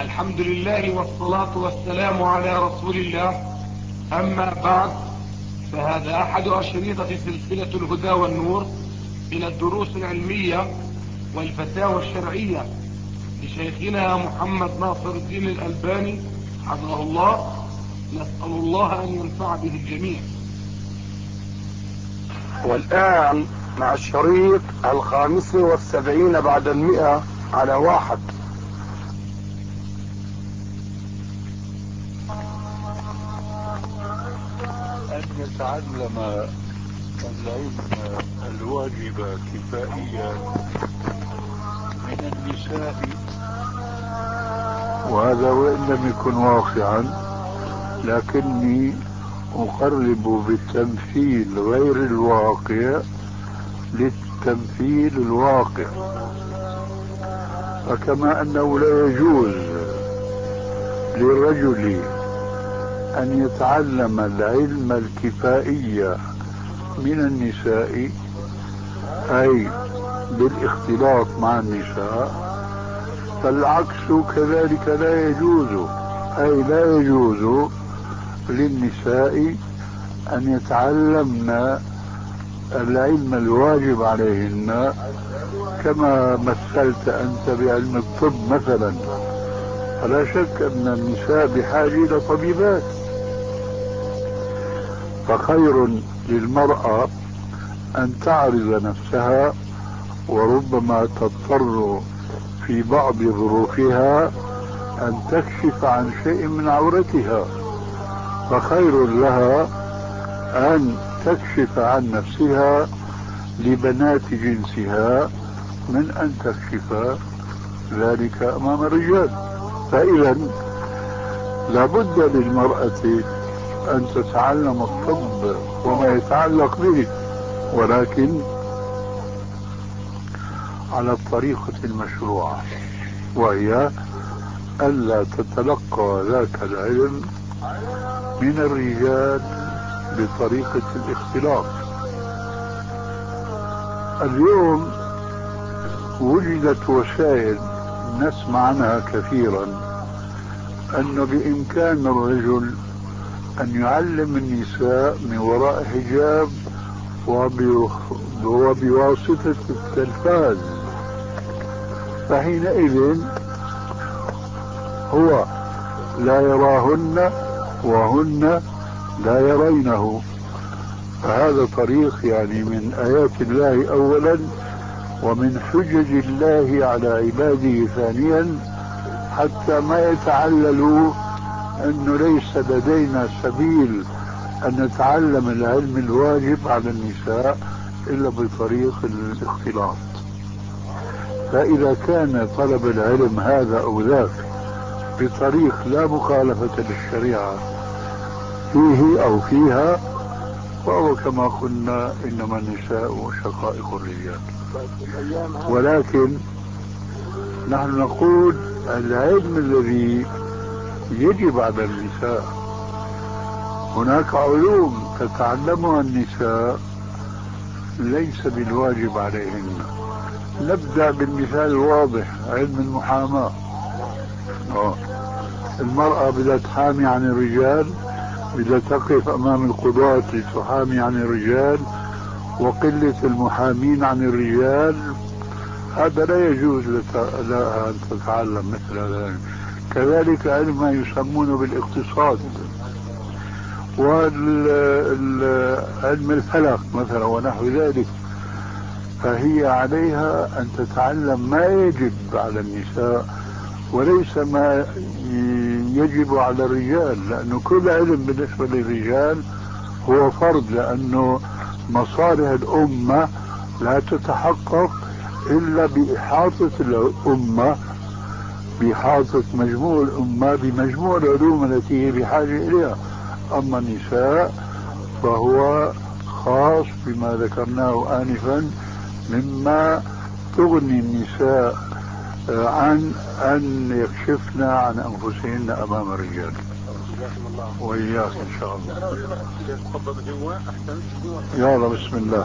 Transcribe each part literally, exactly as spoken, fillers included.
الحمد لله والصلاة والسلام على رسول الله. أما بعد، فهذا أحد أشرطة سلسلة الهدى والنور من الدروس العلمية والفتاوى الشرعية لشيخنا محمد ناصر الدين الألباني حفظه الله. نسأل الله أن ينفع به الجميع. والآن مع الشريط الخامس والسبعين بعد المئة على واحد. أن يتعلم العلم الواجب كفائيا من النساء، وهذا وإن لم يكن واقعا، لكني أقرب بالتمثيل غير الواقع للتمثيل الواقع. فكما أنه لا يجوز للرجل أن يتعلم العلم الكفائي من النساء، أي بالاختلاط مع النساء، فالعكس كذلك لا يجوز، أي لا يجوز للنساء أن يتعلمن العلم الواجب عليهن، كما مثلت أنت بعلم الطب مثلا. فلا شك أن النساء بحاجة إلى طبيبات، فخير للمرأة أن تعرض نفسها، وربما تضطر في بعض ظروفها أن تكشف عن شيء من عورتها، فخير لها أن تكشف عن نفسها لبنات جنسها من أن تكشف ذلك أمام الرجال. فإذا لابد للمرأة أن تتعلم الطب وما يتعلق به، ولكن على الطريقة المشروعة، وهي ألا تتلقى ذاك العلم من الرجال بطريقة الاختلاط. اليوم وجدت وسائل نسمع عنها كثيرا، أنه بإمكان الرجل أن يعلم النساء من وراء حجاب وبواسطة التلفاز، فحينئذ هو لا يراهن وهن لا يرينه. فهذا طريق يعني من آيات الله أولا، ومن حجج الله على عباده ثانيا، حتى ما يتعللوا أنه ليس لدينا سبيل أن نتعلم العلم الواجب على النساء إلا بطريق الاختلاط. فإذا كان طلب العلم هذا أو ذاك بطريق لا مخالفة للشريعة فيه أو فيها، فهو كما قلنا إنما النساء شقائق الرجال. ولكن نحن نقول العلم الذي يجب على النساء، هناك علوم تتعلمها النساء ليس بالواجب عليهن. نبدأ بالمثال الواضح، علم المحاماة. المرأة بدها تحامي عن الرجال، بدها تقف أمام القضاة لتحامي عن الرجال، وقلة المحامين عن الرجال، هذا لا يجوز لها أن تتعلم مثل هذا. كذلك علم ما يسمونه بالاقتصاد، وعلم الفلك مثلا ونحو ذلك، فهي عليها أن تتعلم ما يجب على النساء وليس ما يجب على الرجال، لأنه كل علم بالنسبة للرجال هو فرض، لأنه مصالح الأمة لا تتحقق إلا بإحاطة الأمة، بإحاطة مجموع الأمة بمجموع العلوم التي هي بحاجة إليها. أما النساء فهو خاص بما ذكرناه آنفا، مما تغني النساء عن أن يكشفن عن أنفسهن أمام الرجال. وإياك إن شاء الله. يلا بسم الله.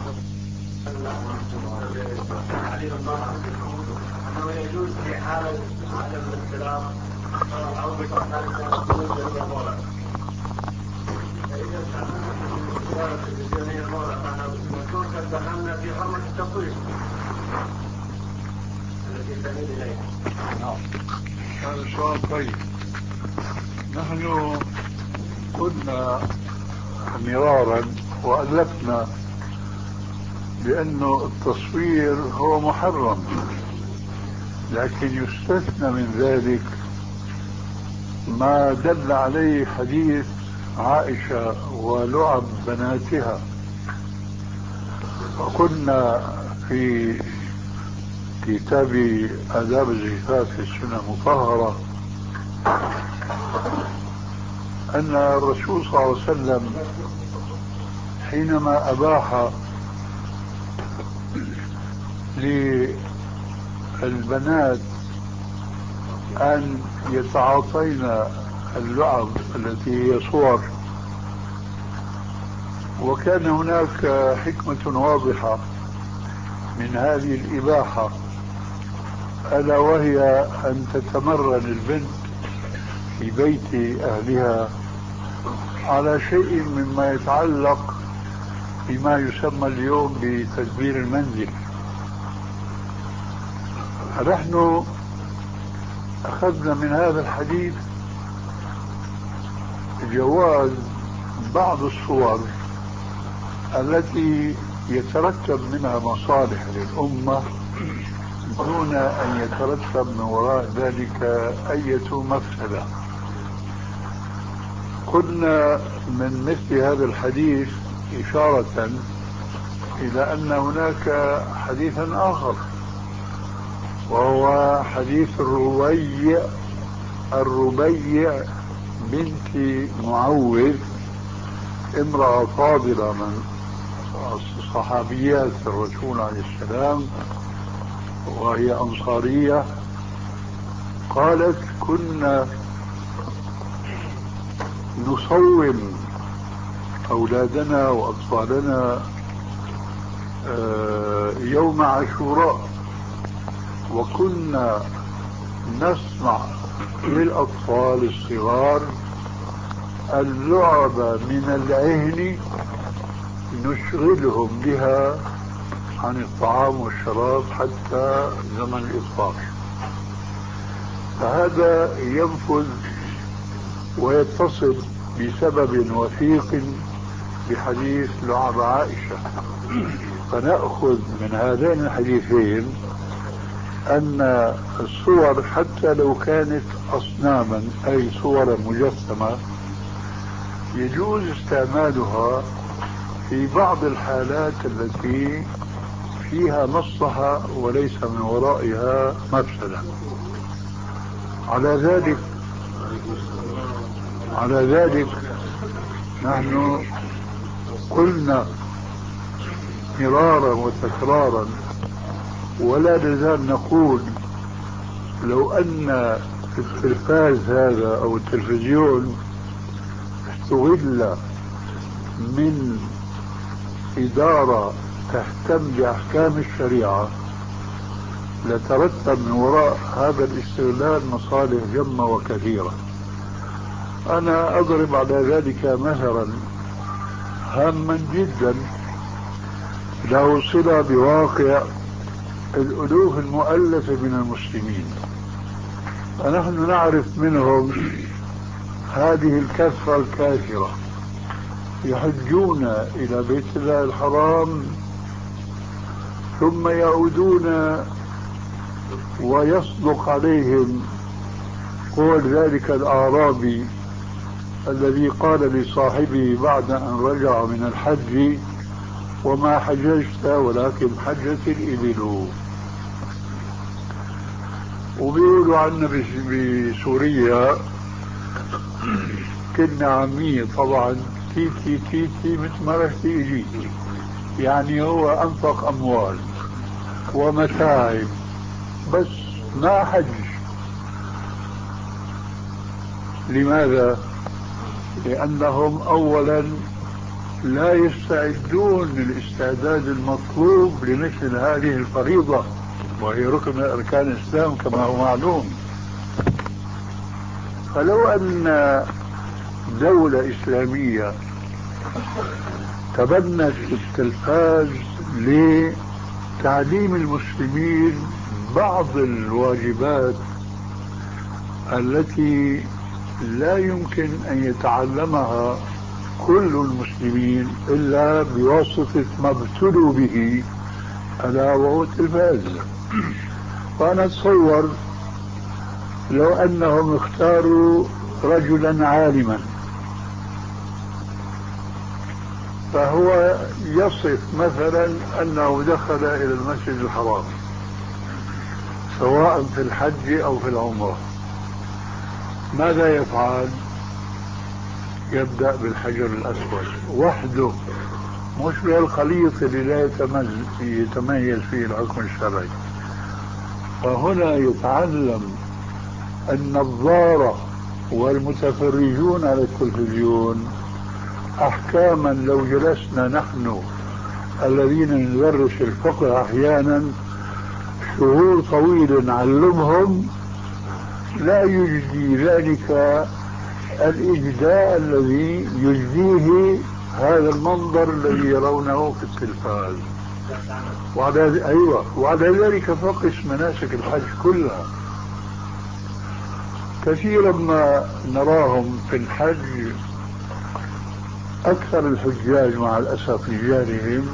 أنه يجوز في حالة عدم الاختلاط دخلنا في حرمة التصوير التي تميل إليها. هذا سؤال طيب. نحن قلنا مرارا وألفنا بأنه التصوير هو محرم، لكن يستثنى من ذلك ما دل عليه حديث عائشة ولعب بناتها. وكنا في كتاب آداب الزفاف في السنة المطهرة أن الرسول صلى الله عليه وسلم حينما أباح للبنات أن يتعاطين اللعب التي هي صور، وكان هناك حكمة واضحة من هذه الإباحة، ألا وهي أن تتمرن البنت في بيت أهلها على شيء مما يتعلق بما يسمى اليوم بتدبير المنزل. نحن أخذنا من هذا الحديث جواز بعض الصور التي يترتب منها مصالح للأمة دون أن يترتب من وراء ذلك أي مفسدة. قلنا من مثل هذا الحديث إشارة إلى أن هناك حديثا آخر، وهو حديث الربيع الربيع بنت معوذ، امرأة فاضلة من صحابيات الرسول عليه السلام، وهي أنصارية. قالت: كنا نصوم أولادنا وأطفالنا يوم عاشوراء، وكنا نصنع للأطفال الصغار اللعب من العهن نشغلهم بها عن الطعام والشراب حتى زمن الإفطار. فهذا ينفذ ويتصل بسبب وثيق بحديث لعب عائشة. فنأخذ من هذين الحديثين أن الصور حتى لو كانت أصناما أي صورا مجسمة يجوز استعمالها في بعض الحالات التي فيها مصلحة وليس من ورائها مفسدة. على ذلك على ذلك نحن قلنا مرارا وتكرارا ولا نزال نقول: لو أن التلفاز هذا أو التلفزيون استغل من إدارة تهتم بأحكام الشريعة لترتب من وراء هذا الاستغلال مصالح جمة وكثيرة. أنا أضرب على ذلك مثلا هاما جدا له صلة بواقع الألوف المؤلفة من المسلمين. فنحن نعرف منهم هذه الكثرة الكافرة يحجون إلى بيت الله الحرام ثم يعودون ويصدق عليهم قول ذلك الأعرابي الذي قال لصاحبه بعد أن رجع من الحج: وما حججت ولكن حجت الإبل. وبيقولوا عنا بسوريا كلمة عامية طبعا: تيتي تيتي مثل ما رحتي اجيتي، يعني هو أنفق أموال ومتاعب بس ما حج. لماذا؟ لأنهم أولا لا يستعدون للاستعداد المطلوب لمثل هذه الفريضة، وهي ركن من أركان الإسلام كما هو معلوم. فلو أن دولة إسلامية تبنت التلفاز لتعليم المسلمين بعض الواجبات التي لا يمكن أن يتعلمها كل المسلمين إلا بواسطة ما ابتلوا به ألا وهو التلفاز. وأنا أتصور لو أنهم اختاروا رجلا عالما فهو يصف مثلا أنه دخل إلى المسجد الحرام سواء في الحج أو في العمرة، ماذا يفعل؟ يبدأ بالحجر الأسود وحده، مش بالخليط اللي لا يتميز فيه الحكم الشرعي. فهنا يتعلم النظارة والمتفرجون على التلفزيون أحكاما لو جلسنا نحن الذين ندرس الفقه أحيانا شهور طويلة نعلمهم لا يجدي ذلك الإجداء الذي يجديه هذا المنظر الذي يرونه في التلفاز. وعلى أيوة وعلى ذلك فقس مناسك الحج كلها. كثيرا ما نراهم في الحج أكثر الحجاج مع الأسف رجالهم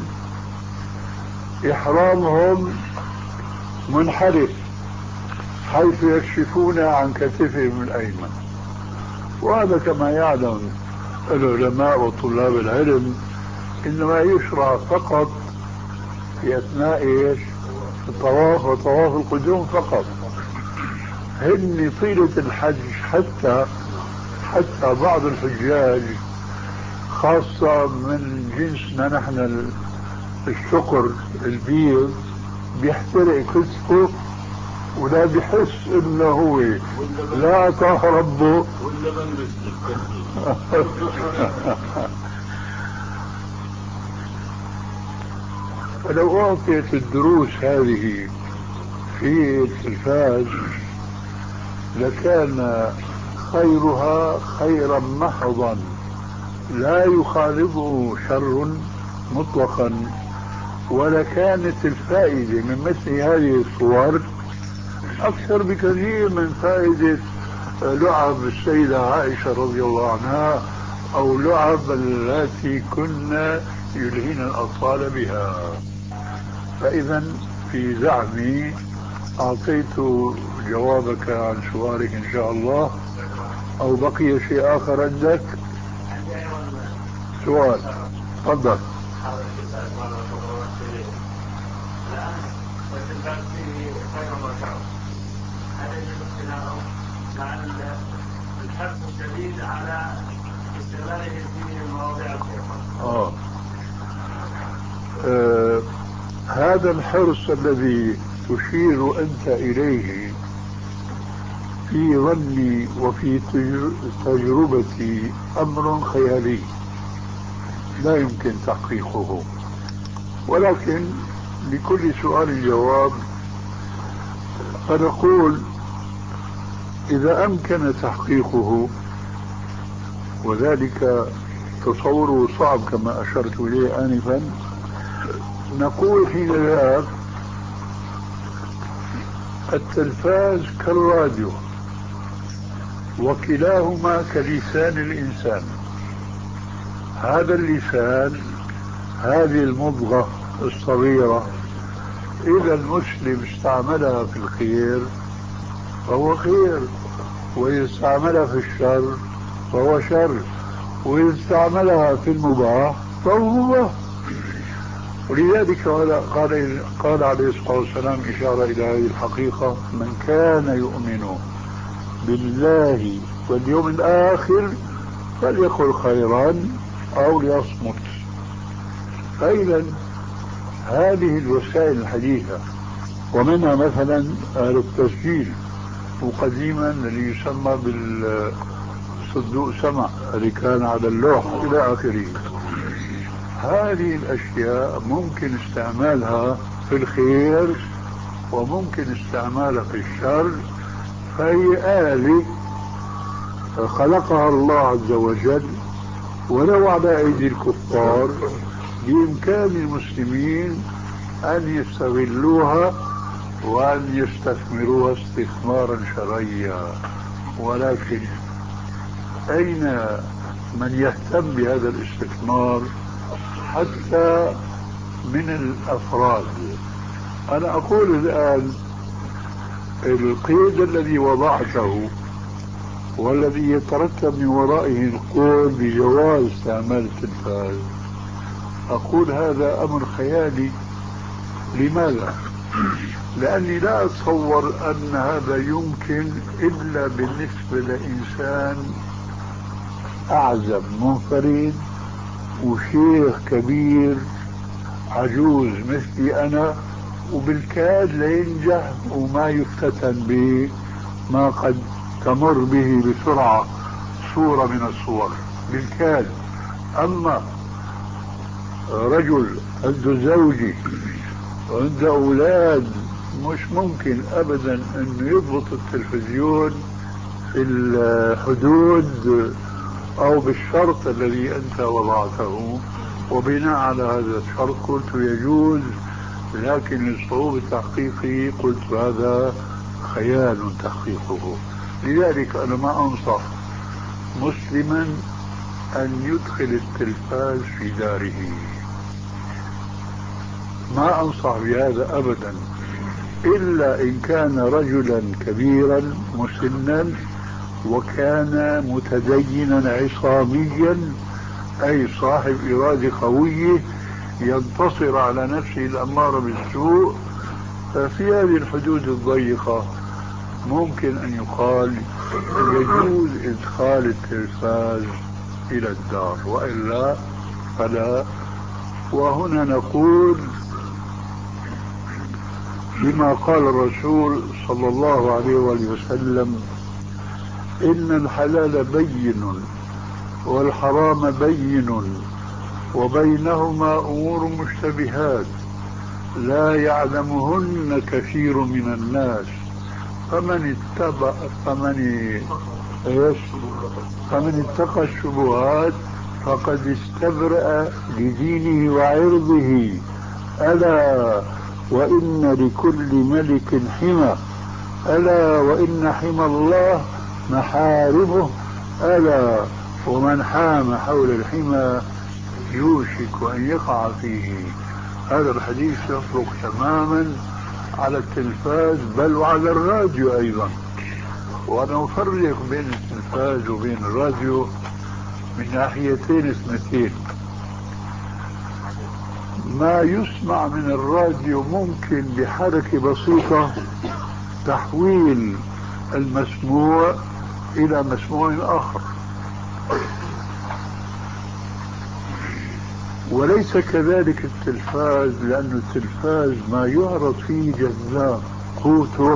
إحرامهم منحرف حيث يكشفون عن كتفهم الأيمن، وهذا كما يعلم العلماء وطلاب العلم إنما يشرع فقط في أثناء إيش؟ الطواف وطواف القدوم فقط. هن طيلة الحج حتى حتى بعض الحجاج خاصة من جنسنا نحن الشقر البيض بيحترق كتفه ولا بيحس انه هو لا طه ربه فلو أعطيت الدروس هذه في التلفاز لكان خيرها خيرا محضا لا يخالطه شر مطلقا، ولكانت الفائدة من مثل هذه الصور أكثر بكثير من فائدة لعب السيدة عائشة رضي الله عنها أو لعب التي كنا يلهين الأطفال بها. فإذا في زعمي أعطيت جوابك عن سؤالك إن شاء الله، أو بقي شيء آخر عندك؟ سؤال تفضل. مع الحرص الشديد على استغلاله في مواضيع الخير. آه. آه هذا الحرص الذي تشير أنت إليه في ظني وفي تجربتي أمر خيالي لا يمكن تحقيقه، ولكن لكل سؤال جواب. فنقول إذا أمكن تحقيقه، وذلك تصوره صعب كما أشرت إليه آنفا، نقول حين ذاك التلفاز كالراديو وكلاهما كلسان الإنسان. هذا اللسان، هذه المضغة الصغيرة، إذا المسلم استعملها في الخير فهو خير، وإذا استعملها في الشر فهو شر، وإذا استعملها في المباح فهو مباح. ولذلك قال قال عليه الصلاة والسلام إشارة إلى هذه الحقيقة: من كان يؤمن بالله واليوم الآخر فليقل خيرا أو ليصمت. فإذا هذه الوسائل الحديثة، ومنها مثلا التسجيل، وقديما اللي يسمى بالصندوق سمع اللي كان على اللوح إلى آخره، هذه الأشياء ممكن استعمالها في الخير وممكن استعمالها في الشر، فهي آلة خلقها الله عز وجل، ولو على أيدي الكفار بإمكان المسلمين أن يستغلوها وأن يستثمروها استثمارا شرعيا. ولكن أين من يهتم بهذا الاستثمار حتى من الأفراد؟ أنا أقول الآن القيد الذي وضعته والذي يترتب من ورائه القول بجواز استعمال التلفاز، أقول هذا أمر خيالي. لماذا؟ لأني لا أتصور أن هذا يمكن إلا بالنسبة لإنسان أعزب منفرد وشيخ كبير عجوز مثلي أنا، وبالكاد لينجح وما يفتتن بما قد تمر به بسرعة صورة من الصور بالكاد. أما رجل عنده زوجي وعنده أولاد مش ممكن أبدا أنه يضبط التلفزيون في الحدود أو بالشرط الذي أنت وضعته، وبناء على هذا الشرط قلت يجوز، لكن لصعوبة تحقيقه قلت هذا خيال تحقيقه. لذلك أنا ما أنصح مسلما أن يدخل التلفاز في داره، ما أنصح بهذا أبدا، إلا إن كان رجلا كبيرا مسنا وكان متدينا عصاميا، أي صاحب إرادة قوية ينتصر على نفسه الأمارة بالسوء. ففي هذه الحدود الضيقة ممكن أن يقال يجوز إدخال التلفاز إلى الدار، وإلا فلا. وهنا نقول بما قال الرسول صلى الله عليه وآله وسلم: إن الحلال بين والحرام بين وبينهما أمور مشتبهات لا يعلمهن كثير من الناس، فمن اتبع فمن ايش فمن اتقى الشبهات فقد استبرأ لدينه وعرضه. ألا وإن لكل ملك حمى، ألا وإن حمى الله محارمه، ألا ومن حام حول الحمى يوشك أن يقع فيه. هذا الحديث يطلق تماما على التلفاز بل وعلى الراديو أيضا. وأنا أفرق بين التلفاز وبين الراديو من ناحيتين اثنتين. ما يسمع من الراديو ممكن بحركة بسيطة تحويل المسموع إلى مسموع آخر، وليس كذلك التلفاز، لأن التلفاز ما يعرض فيه جذاب قوته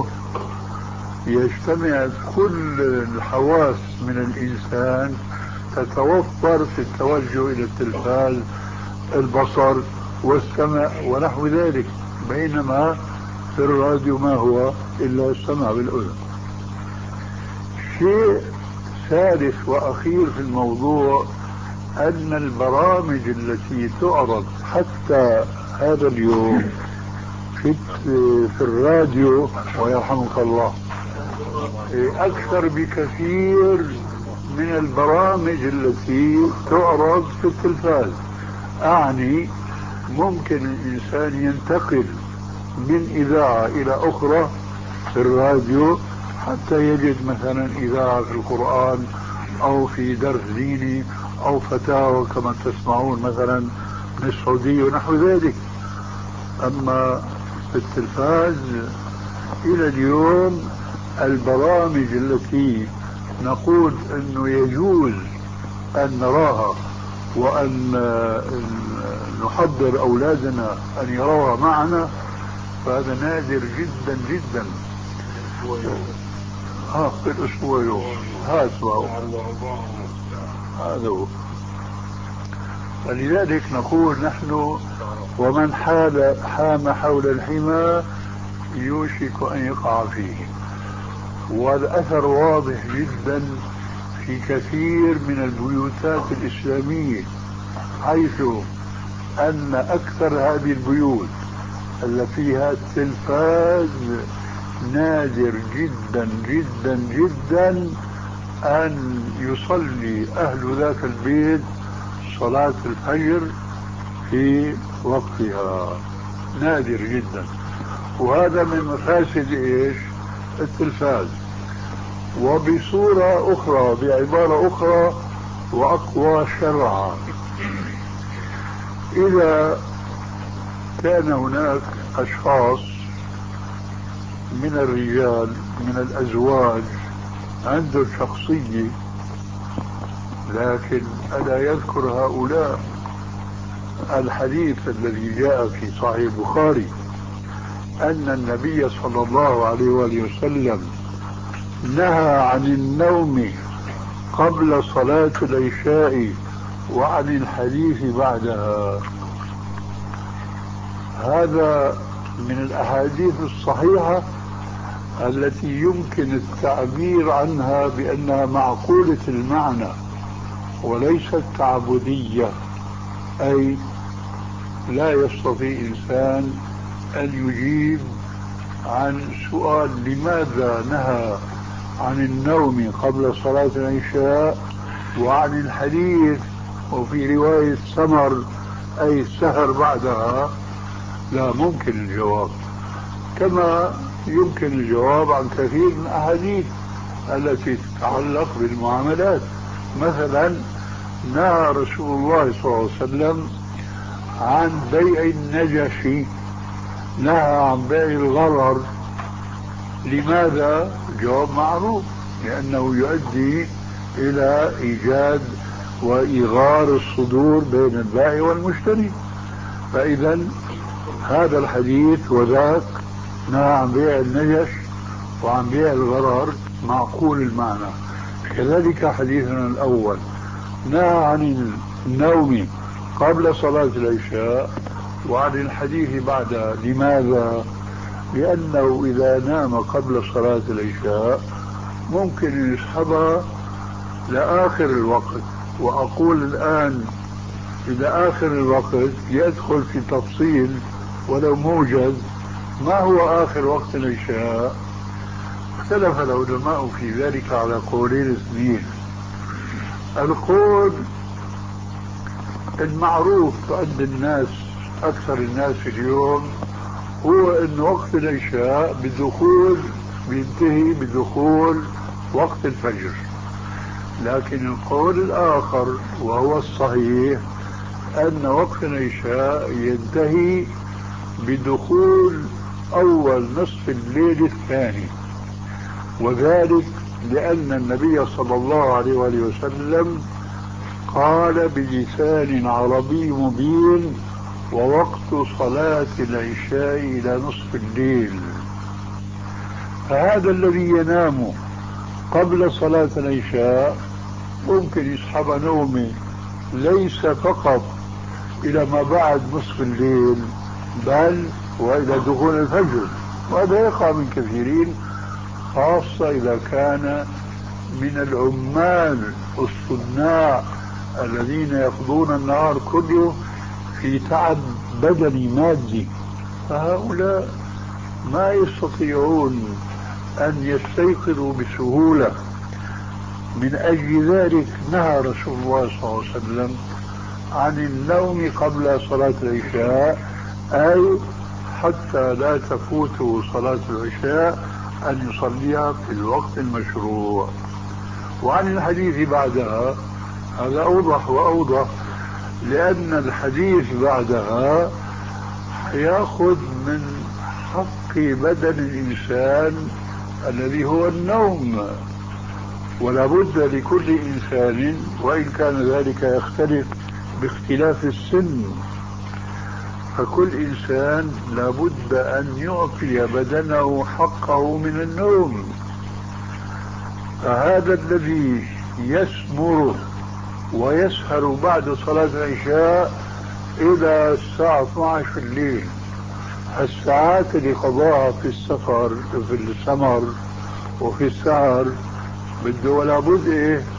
يجتمع كل الحواس من الإنسان تتوفر في التوجه إلى التلفاز، البصر والسمع ونحو ذلك، بينما في الراديو ما هو إلا السمع بالأذن. شيء ثالث وأخير في الموضوع أن البرامج التي تعرض حتى هذا اليوم في, في الراديو ويرحمك الله أكثر بكثير من البرامج التي تعرض في التلفاز. أعني ممكن الإنسان ينتقل من إذاعة إلى أخرى في الراديو حتى يجد مثلا إذاعة في القرآن أو في درس ديني أو فتاوى كما تسمعون مثلا من السعودية ونحو ذلك. أما في التلفاز إلى اليوم البرامج التي نقول أنه يجوز أن نراها وأن نحضر أولادنا أن يروها معنا فهذا نادر جدا جدا. ها في الأسبوع يوم هذا هذا هو. فلذلك نقول نحن ومن حال حام حول الحمى يوشك أن يقع فيه. والأثر واضح جدا في كثير من البيوتات الإسلامية، حيث أن أكثر هذه البيوت اللي فيها التلفاز نادر جدا جدا جدا أن يصلي أهل ذاك البيت صلاة الفجر في وقتها، نادر جدا. وهذا من مفاسد إيش؟ التلفاز. وبصورة أخرى، بعبارة أخرى وأقوى شرعا، إذا كان هناك أشخاص من الرجال من الأزواج عنده شخصية، لكن ألا يذكر هؤلاء الحديث الذي جاء في صحيح البخاري أن النبي صلى الله عليه وآله وسلم نهى عن النوم قبل صلاة العشاء وعن الحديث بعدها. هذا من الأحاديث الصحيحة التي يمكن التعبير عنها بأنها معقولة المعنى وليست تعبدية، أي لا يستطيع إنسان أن يجيب عن سؤال لماذا نهى عن النوم قبل صلاة العشاء وعن الحديث وفي رواية سمر أي السهر بعدها. لا ممكن الجواب، كما يمكن الجواب عن كثير من الأحاديث التي تتعلق بالمعاملات. مثلا نهى رسول الله صلى الله عليه وسلم عن بيع النجش، نهى عن بيع الغرر. لماذا؟ جواب معروف، لأنه يؤدي إلى إيجاد وإيغار الصدور بين البائع والمشتري. فإذا هذا الحديث وذاك نهى عن بيع النجش وعن بيع الغرر معقول المعنى. كذلك حديثنا الأول نهى عن النوم قبل صلاة العشاء وعن الحديث بعدها. لماذا؟ لأنه إذا نام قبل صلاة العشاء ممكن يسحبها لآخر الوقت. وأقول الآن إلى آخر الوقت يدخل في تفصيل ولو موجز. ما هو آخر وقت العشاء؟ اختلف العلماء في ذلك على قولين اثنين. القول المعروف عند الناس أكثر الناس اليوم هو أن وقت العشاء بدخول بينتهي بدخول وقت الفجر. لكن القول الآخر وهو الصحيح أن وقت العشاء ينتهي بدخول أول نصف الليل الثاني، وذلك لأن النبي صلى الله عليه وآله وسلم قال بلسان عربي مبين: ووقت صلاة العشاء إلى نصف الليل. فهذا الذي ينام قبل صلاة العشاء ممكن يسحب نومه ليس فقط إلى ما بعد نصف الليل بل وإلى دخول الفجر. وهذا يقع من كثيرين، خاصة إذا كان من العمال الصناع الذين يقضون النهار كله في تعب بدني مادي. فهؤلاء ما يستطيعون أن يستيقظوا بسهولة. من أجل ذلك نهى رسول الله صلى الله عليه وسلم عن النوم قبل صلاة العشاء، أي حتى لا تفوته صلاة العشاء أن يصليها في الوقت المشروع. وعن الحديث بعدها هذا أوضح وأوضح، لأن الحديث بعدها يأخذ من حق بدن الإنسان الذي هو النوم، ولا بد لكل إنسان، وإن كان ذلك يختلف باختلاف السن، فكل إنسان لا بد أن يعطي بدنه حقه من النوم. فهذا الذي يسمر ويسهر بعد صلاة العشاء إلى الساعة اثنتي عشرة في الليل، الساعات اللي قضاها في السفر في السمر وفي السهر بده ولا بد إيه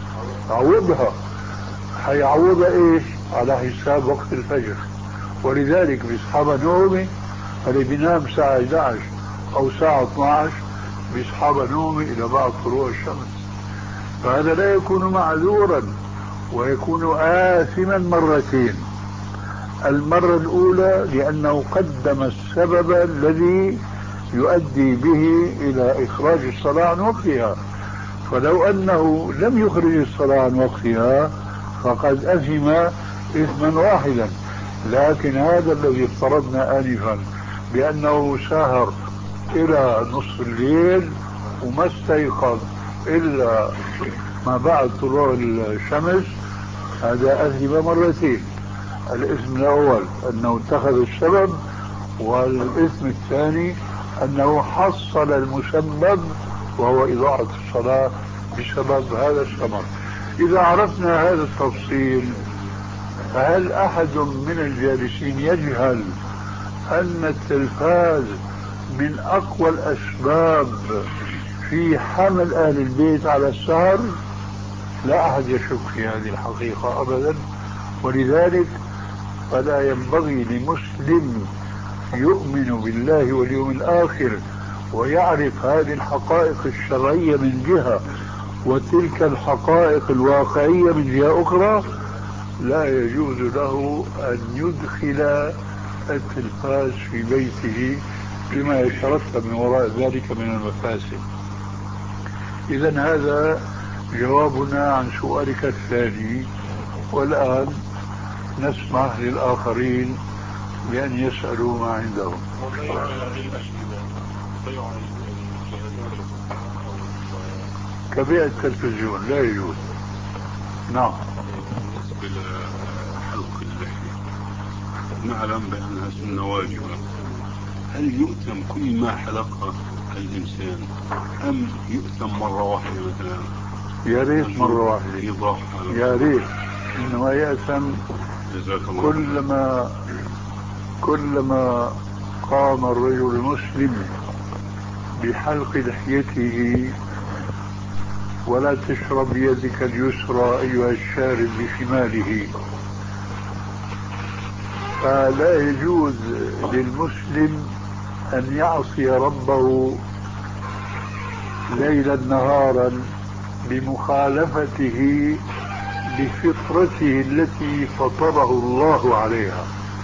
عوضها، حيعوضها ايش؟ على حساب وقت الفجر. ولذلك بيصحبها نومه، اللي بينام الساعة احد عشر او الساعة اثني عشر بيصحبها نومه الى بعد طلوع الشمس. فهذا لا يكون معذورا ويكون آثما مرتين. المرة الأولى لأنه قدم السبب الذي يؤدي به إلى إخراج الصلاة عن وقتها، فلو أنه لم يخرج الصلاة عن وقتها فقد أثم إثما واحدا. لكن هذا الذي افترضنا آنفا بأنه سهر إلى نصف الليل وما استيقظ إلا ما بعد طلوع الشمس، هذا أثم مرتين. الإثم الأول أنه اتخذ السبب، والإثم الثاني أنه حصل المسبب وهو إضاعة الصلاة بسبب هذا السبب. إذا عرفنا هذا التفصيل، فهل أحد من الجالسين يجهل أن التلفاز من أقوى الأسباب في حمل أهل البيت على السهر؟ لا أحد يشك في هذه الحقيقة أبدا. ولذلك فلا ينبغي لمسلم يؤمن بالله واليوم الآخر ويعرف هذه الحقائق الشرعية من جهة وتلك الحقائق الواقعية من جهة أخرى، لا يجوز له أن يدخل التلفاز في بيته بما يترتب من وراء ذلك من المفاسد. إذن هذا جوابنا عن سؤالك الثاني. والآن نسمح للآخرين بأن يسألوا ما عندهم. كبيع التلفزيون لا يجوز. نعم. بالنسبة لحلق اللحية نعلم بأنها سنة واجبة، هل يؤتم كل ما حلقه الإنسان أم يؤتم مرة واحدة مثلا؟ يا ريت مرة واحدة، يا ريت. إنما يأتم كلما كلما قام الرجل المسلم بحلق لحيته. ولا تشرب بيدك اليسرى أيها الشارب بشماله. فلا يجوز للمسلم أن يعصي ربه ليلا نهارا بمخالفته لفطرته التي فطره الله عليها.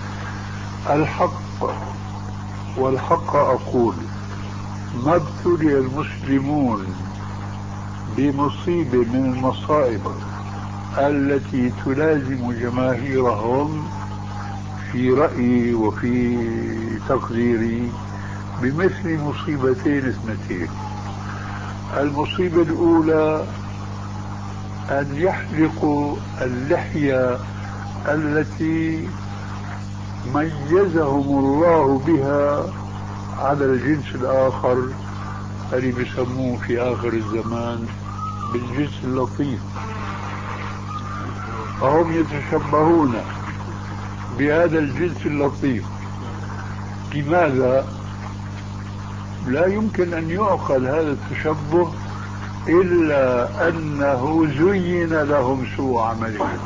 الحق والحق أقول، ما ابتلي المسلمون بمصيبة من المصائب التي تلازم جماهيرهم في رأيي وفي تقديري بمثل مصيبتين اثنتين. المصيبة الأولى أن يحلقوا اللحية التي ميزهم الله بها على الجنس الآخر اللي بيسموه في آخر الزمان بالجنس اللطيف. فهم يتشبهون بهذا الجنس اللطيف. لماذا؟ لا يمكن أن يعقل هذا التشبه إلا أنه زين لهم سوء عملهم.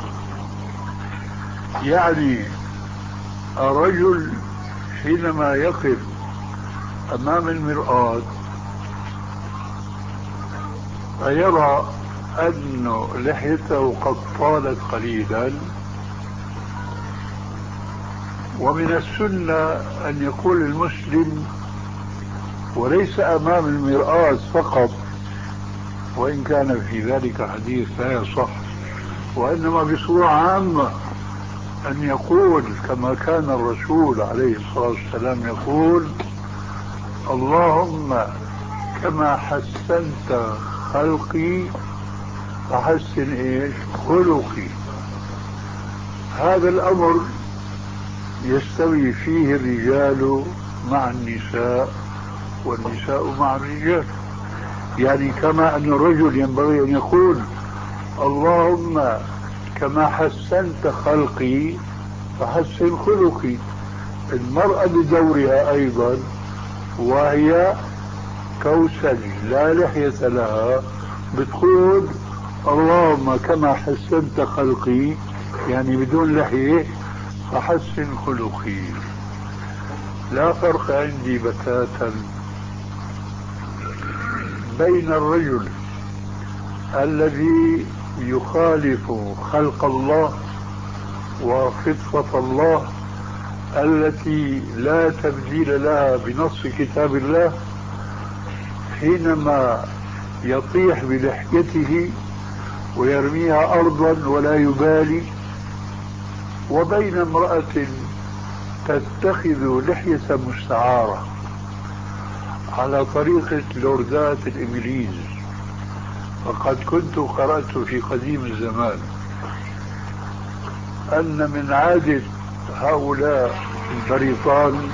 يعني الرجل حينما يقف أمام المرآة فيرى أن لحيته قد طالت قليلا، ومن السنة أن يقول المسلم، وليس أمام المرآة فقط وإن كان في ذلك حديث لا يصح، وإنما بصورة عامة أن يقول كما كان الرسول عليه الصلاة والسلام يقول: اللهم كما حسنت خلقي فحسن إيش خلقي. هذا الأمر يستوي فيه الرجال مع النساء والنساء مع الرجال. يعني كما أن الرجل ينبغي أن يقول: اللهم كما حسنت خلقي فحسن خلقي. المرأة بدورها أيضا، وهي كوسج لا لحية لها، بتقول: اللهم اللهم كما حسنت خلقي يعني بدون لحية فحسن خلقي. لا فرق عندي بتاتا بين الرجل الذي يخالف خلق الله وخطة الله التي لا تبديل لها بنص كتاب الله حينما يطيح بلحيته ويرميها أرضا ولا يبالي، وبين امرأة تتخذ لحية مستعارة على طريقة لوردات الإنجليز. فقد كنت قرأت في قديم الزمان أن من عادة هؤلاء البريطان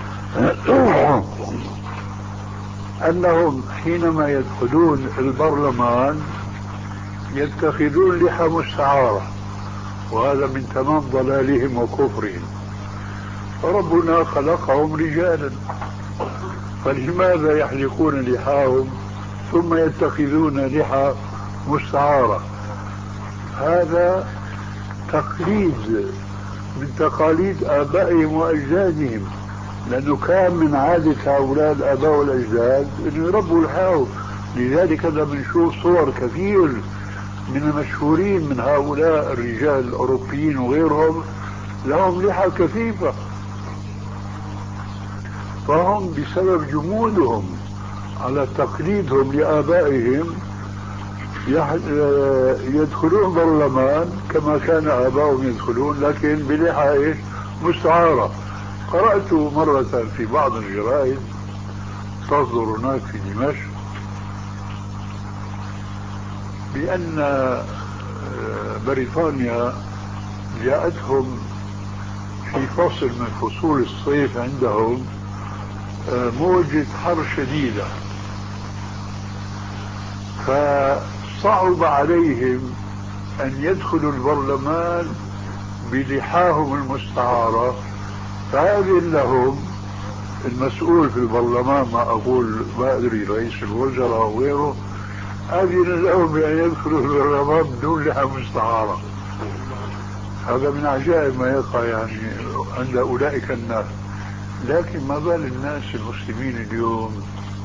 أنهم حينما يدخلون البرلمان يتخذون لحى مستعارة، وهذا من تمام ضلالهم وكفرهم. فربنا خلقهم رجالا، فلماذا يحلقون لحاهم ثم يتخذون لحى مستعارة؟ هذا تقليد من تقاليد آبائهم وأجدادهم، لأنه كان من عادة هؤلاء الآباء والأجداد أنه يربوا لحاهم. لذلك هذا بنشوف صور كثير من المشهورين من هؤلاء الرجال الأوروبيين وغيرهم لهم لحى كثيفة، فهم بسبب جمودهم على تقليدهم لآبائهم يدخلون برلمان كما كان آبائهم يدخلون، لكن بلحى مستعارة. قرأت مرة في بعض الجرائد تصدر هناك في دمشق بأن بريطانيا جاءتهم في فصل من فصول الصيف عندهم موجة حر شديدة، فصعب عليهم أن يدخلوا البرلمان بلحاهم المستعارة. فأذن لهم المسؤول في البرلمان، ما أقول ما أدري رئيس الوزراء أو غيره، أذن لهم بأن يدخلوا البرلمان بدون لحى مستعارة. هذا من عجائب ما يقع يعني عند أولئك الناس. لكن ما بال الناس المسلمين اليوم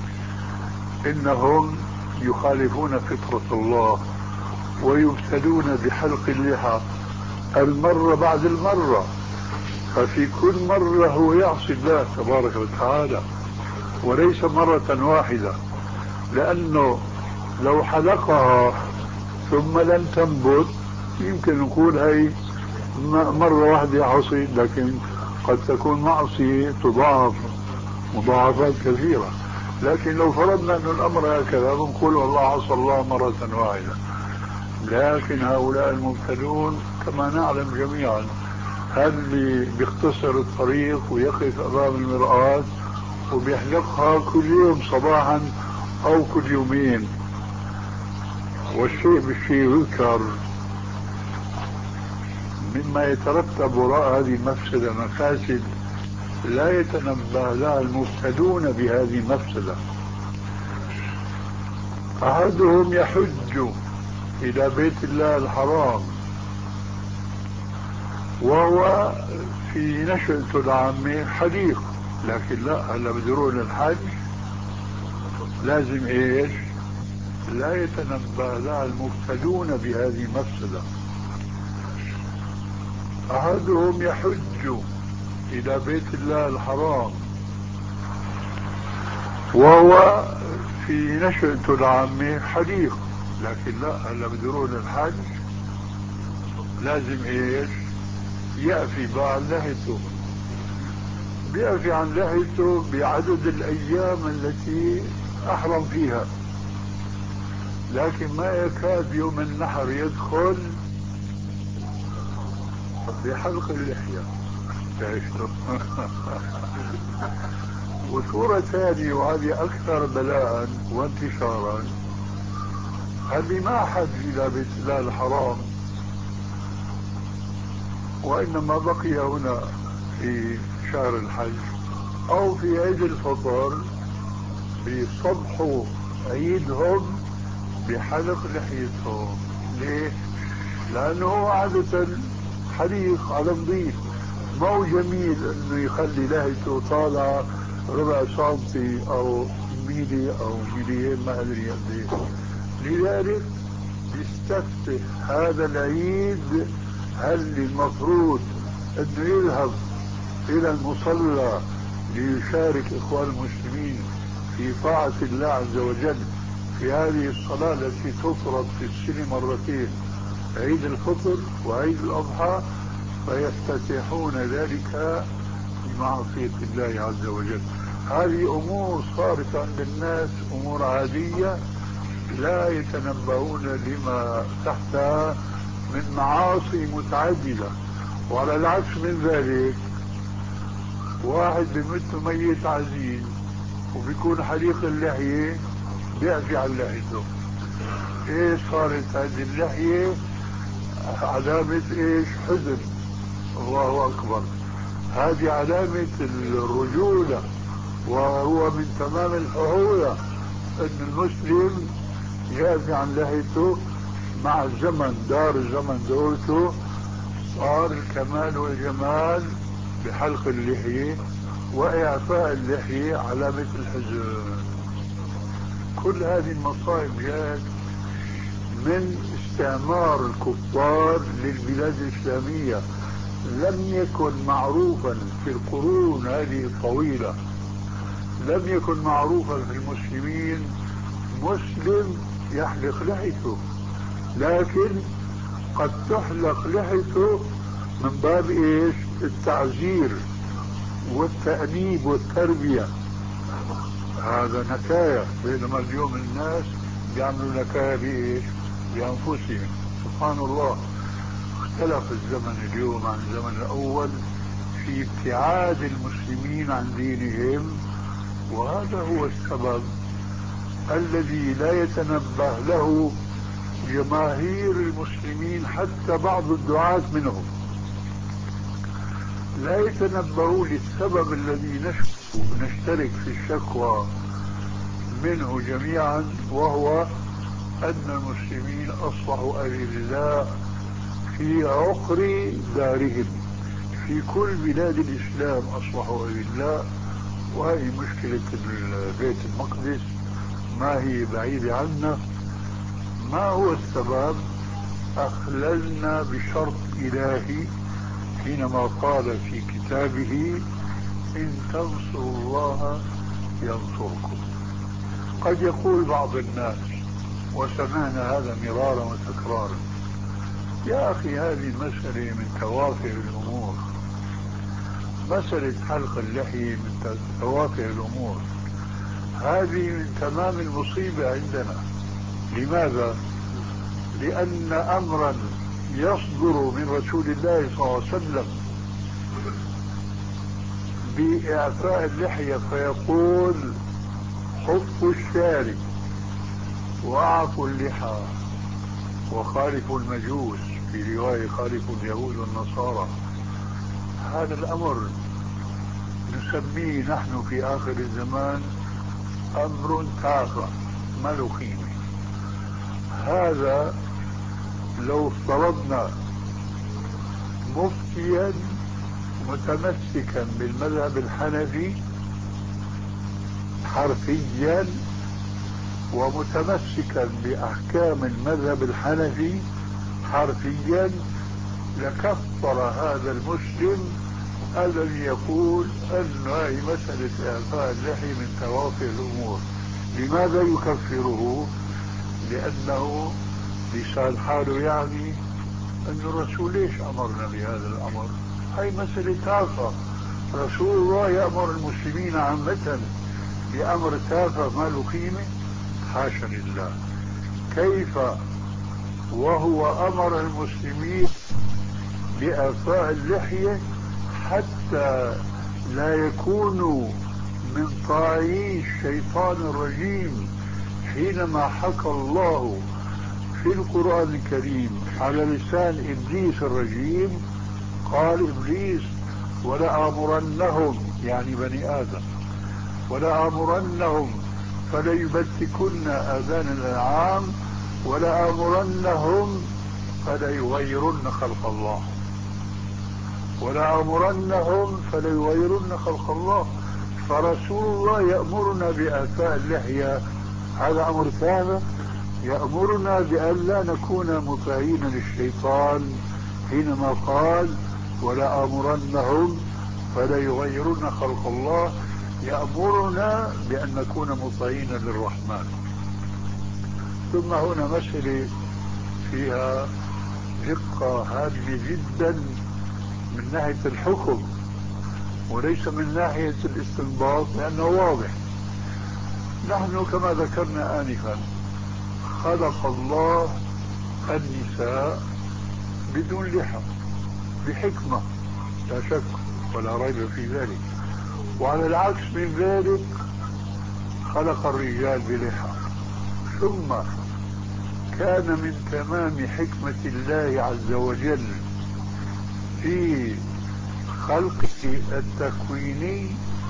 إنهم يخالفون فطرة الله ويبتلون بحلق اللحى المرة بعد المرة، ففي كل مرة هو يعصي الله تبارك وتعالى وليس مرة واحدة، لأنه لو حلقها ثم لم تنبت يمكن نقول هي مرة واحدة يعصي، لكن قد تكون معصية تضاعف مضاعفات كثيرة. لكن لو فرضنا أن الأمر هكذا بنقول والله عصى الله مرة واحدة. لكن هؤلاء المبتلون كما نعلم جميعا هذا اللي بيختصر الطريق ويقف أمام المرآة وبيحلقها كل يوم صباحا أو كل يومين. والشيء بالشيء يذكر مما يترتب وراء هذه المفسدة مفاسد لا يتنبه لها المبتلون بهذه المفسدة. أحدهم يحج إلى بيت الله الحرام وهو في نشأته العامة حديق، لكن لا، هلا بدرون الحج لازم ايش؟ لا يتنبه لها المبتلون بهذه المفسدة. أحدهم يحج إلى بيت الله الحرام وهو في نشأته العامة حديق، لكن لا، هلا بدرون الحج لازم ايش؟ يأفي عن لحيته، بيأفي عن لحيته بعدد الأيام التي أحرم فيها، لكن ما يكاد يوم النحر يدخل بحلق اللحية. وصورة ثانية وهذه أكثر بلاء وانتشارا، هذه ما حج إلى بيت الله الحرام وإنما بقي هنا في شهر الحج أو في عيد الفطر بصبح عيدهم بحلق لحيتهم. ليه؟ لأنه هو عادة حريق على نظيف، ما هو جميل انه يخلي لهجته طالعة ربع سنتي او ميلي او ميليين ما ادري قد ايه. لذلك بيستفتح هذا العيد هل المفروض انه يذهب الى المصلى ليشارك اخوان المسلمين في طاعة الله عز وجل في هذه الصلاة التي تفرض في السنة مرتين، عيد الفطر وعيد الأضحى، فيفتتحون ذلك بمعصية الله عز وجل. هذه أمور صارت عند الناس أمور عادية لا يتنبهون لما تحتها من معاصي متعددة. وعلى العكس من ذلك، واحد بمت ميت عزيز وبيكون حليق اللحية بيعفي عن لحيته، ايش صارت هذه اللحية؟ علامة ايش؟ حزن. الله اكبر، هذه علامة الرجولة، وهو من تمام الفهولة ان المسلم يعفي عن لحيته. مع الزمن دار الزمن دورته، صار الكمال والجمال بحلق اللحية، واعفاء اللحية علامة الحزن. كل هذه المصائب جاءت من استعمار الكفار للبلاد الإسلامية. لم يكن معروفا في القرون هذه الطويلة، لم يكن معروفا في المسلمين مسلم يحلق لحيته، لكن قد تحلق لحيته من باب ايش؟ التعزير والتأنيب والتربية. هذا نكاية، بينما اليوم الناس بيعملوا نكاية بايش؟ بأنفسهم. سبحان الله، اختلف الزمن اليوم عن الزمن الأول في ابتعاد المسلمين عن دينهم، وهذا هو السبب الذي لا يتنبه له جماهير المسلمين، حتى بعض الدعاة منهم لا يتنبهوا للسبب الذي نشترك في الشكوى منه جميعا، وهو أن المسلمين أصبحوا أذلاء في عقر دارهم. في كل بلاد الإسلام أصبحوا أذلاء، وهي مشكلة بيت المقدس ما هي بعيدة عنا. ما هو السبب؟ أخللنا بشرط إلهي حينما قال في كتابه إن تنصروا الله ينصركم. قد يقول بعض الناس، وسمعنا هذا مرارا وتكرارا، يا أخي هذه مسألة من توافع الأمور، مسألة حلق اللحية من توافع الأمور، هذه من تمام المصيبة عندنا. لماذا؟ لأن أمرا يصدر من رسول الله صلى الله عليه وسلم بإعفاء اللحية فيقول حفوا الشارب وأعفوا اللحى وخالفوا المجوس، في رواية خالفوا اليهود والنصارى، هذا الأمر نسميه نحن في آخر الزمان أمر تافه ما له قيمة. هذا لو افترضنا مفتيا متمسكا بالمذهب الحنفي حرفيا ومتمسكا بأحكام المذهب الحنفي حرفيا، لكفر هذا المسلم الذي يقول أن هذه مسألة إعفاء اللحية من توافع الأمور. لماذا يكفره؟ لأنه لسان حاله يعني أن الرسول ليش أمرنا بهذا الأمر؟ هاي مسألة تافهة، رسول الله يأمر المسلمين عامة بأمر تافه ما له قيمة؟ حاشا لله. كيف وهو أمر المسلمين بإعفاء اللحية حتى لا يكونوا من طاعي الشيطان الرجيم، حينما حكى الله في القرآن الكريم على لسان إبليس الرجيم، قال إبليس ولآمرنهم، يعني بني آدم، ولآمرنهم فليبتكن آذان الأنعام ولآمرنهم فليغيرن خلق الله، ولآمرنهم فليغيرن خلق الله. فرسول الله يأمرنا بإعفاء اللحية، هذا أمر ثابت. يأمرنا بأن لا نكون مطيعين للشيطان حينما قال ولآمرنهم فليغيرن خلق الله. يأمرنا بأن نكون مطيعين للرحمن. ثم هنا مسألة فيها دقة هامة جدا من ناحية الحكم وليس من ناحية الاستنباط، لأنه واضح. نحن كما ذكرنا آنفا خلق الله النساء بدون لحى بحكمة لا شك ولا ريب في ذلك، وعلى العكس من ذلك خلق الرجال بلحى. ثم كان من تمام حكمة الله عز وجل في خلقه التكويني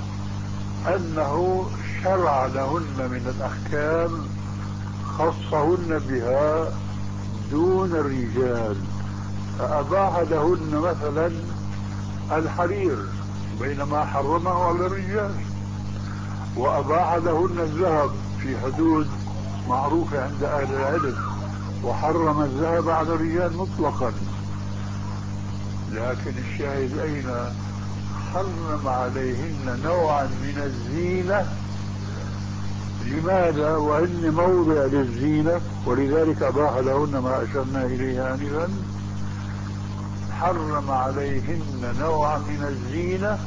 أنه شرع لهن من الأحكام خصهن بها دون الرجال، فأباح لهن مثلا الحرير بينما حرمه على الرجال، وأباح لهن الذهب في حدود معروفة عند أهل العلم، وحرم الذهب على الرجال مطلقا. لكن الشاهد أين؟ حرم عليهن نوعا من الزينة. لماذا؟ وإن موضع للزينة، ولذلك أباح لهن ما أشرنا إليه آنفا. حرم عليهن نوعا من الزينة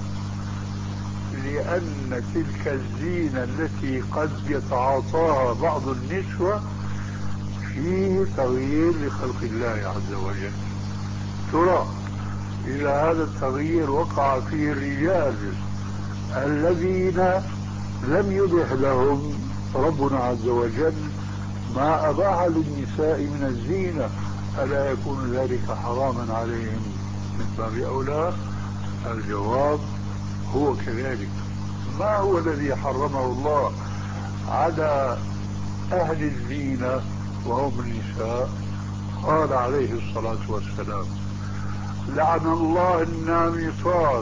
لأن تلك الزينة التي قد يتعاطاها بعض النسوة فيه تغيير لخلق الله عز وجل. ترى إذا هذا التغيير وقع فيه الرجال الذين لم يبح لهم ربنا عز وجل ما أباح للنساء من الزينة، ألا يكون ذلك حراما عليهم من باب أولى؟ الجواب هو كذلك. ما هو الذي حرمه الله على أهل الزينة وهم النساء؟ قال عليه الصلاة والسلام لعن الله النامصات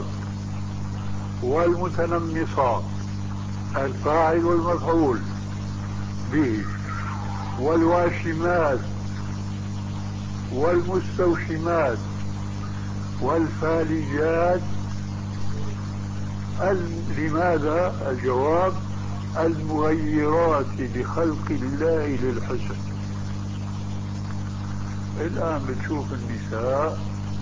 والمتنمصات، الفاعل والمفعول به، والواشمات والمستوشمات والفالجات. لماذا؟ الجواب المغيرات لخلق الله للحسن. الآن بتشوف النساء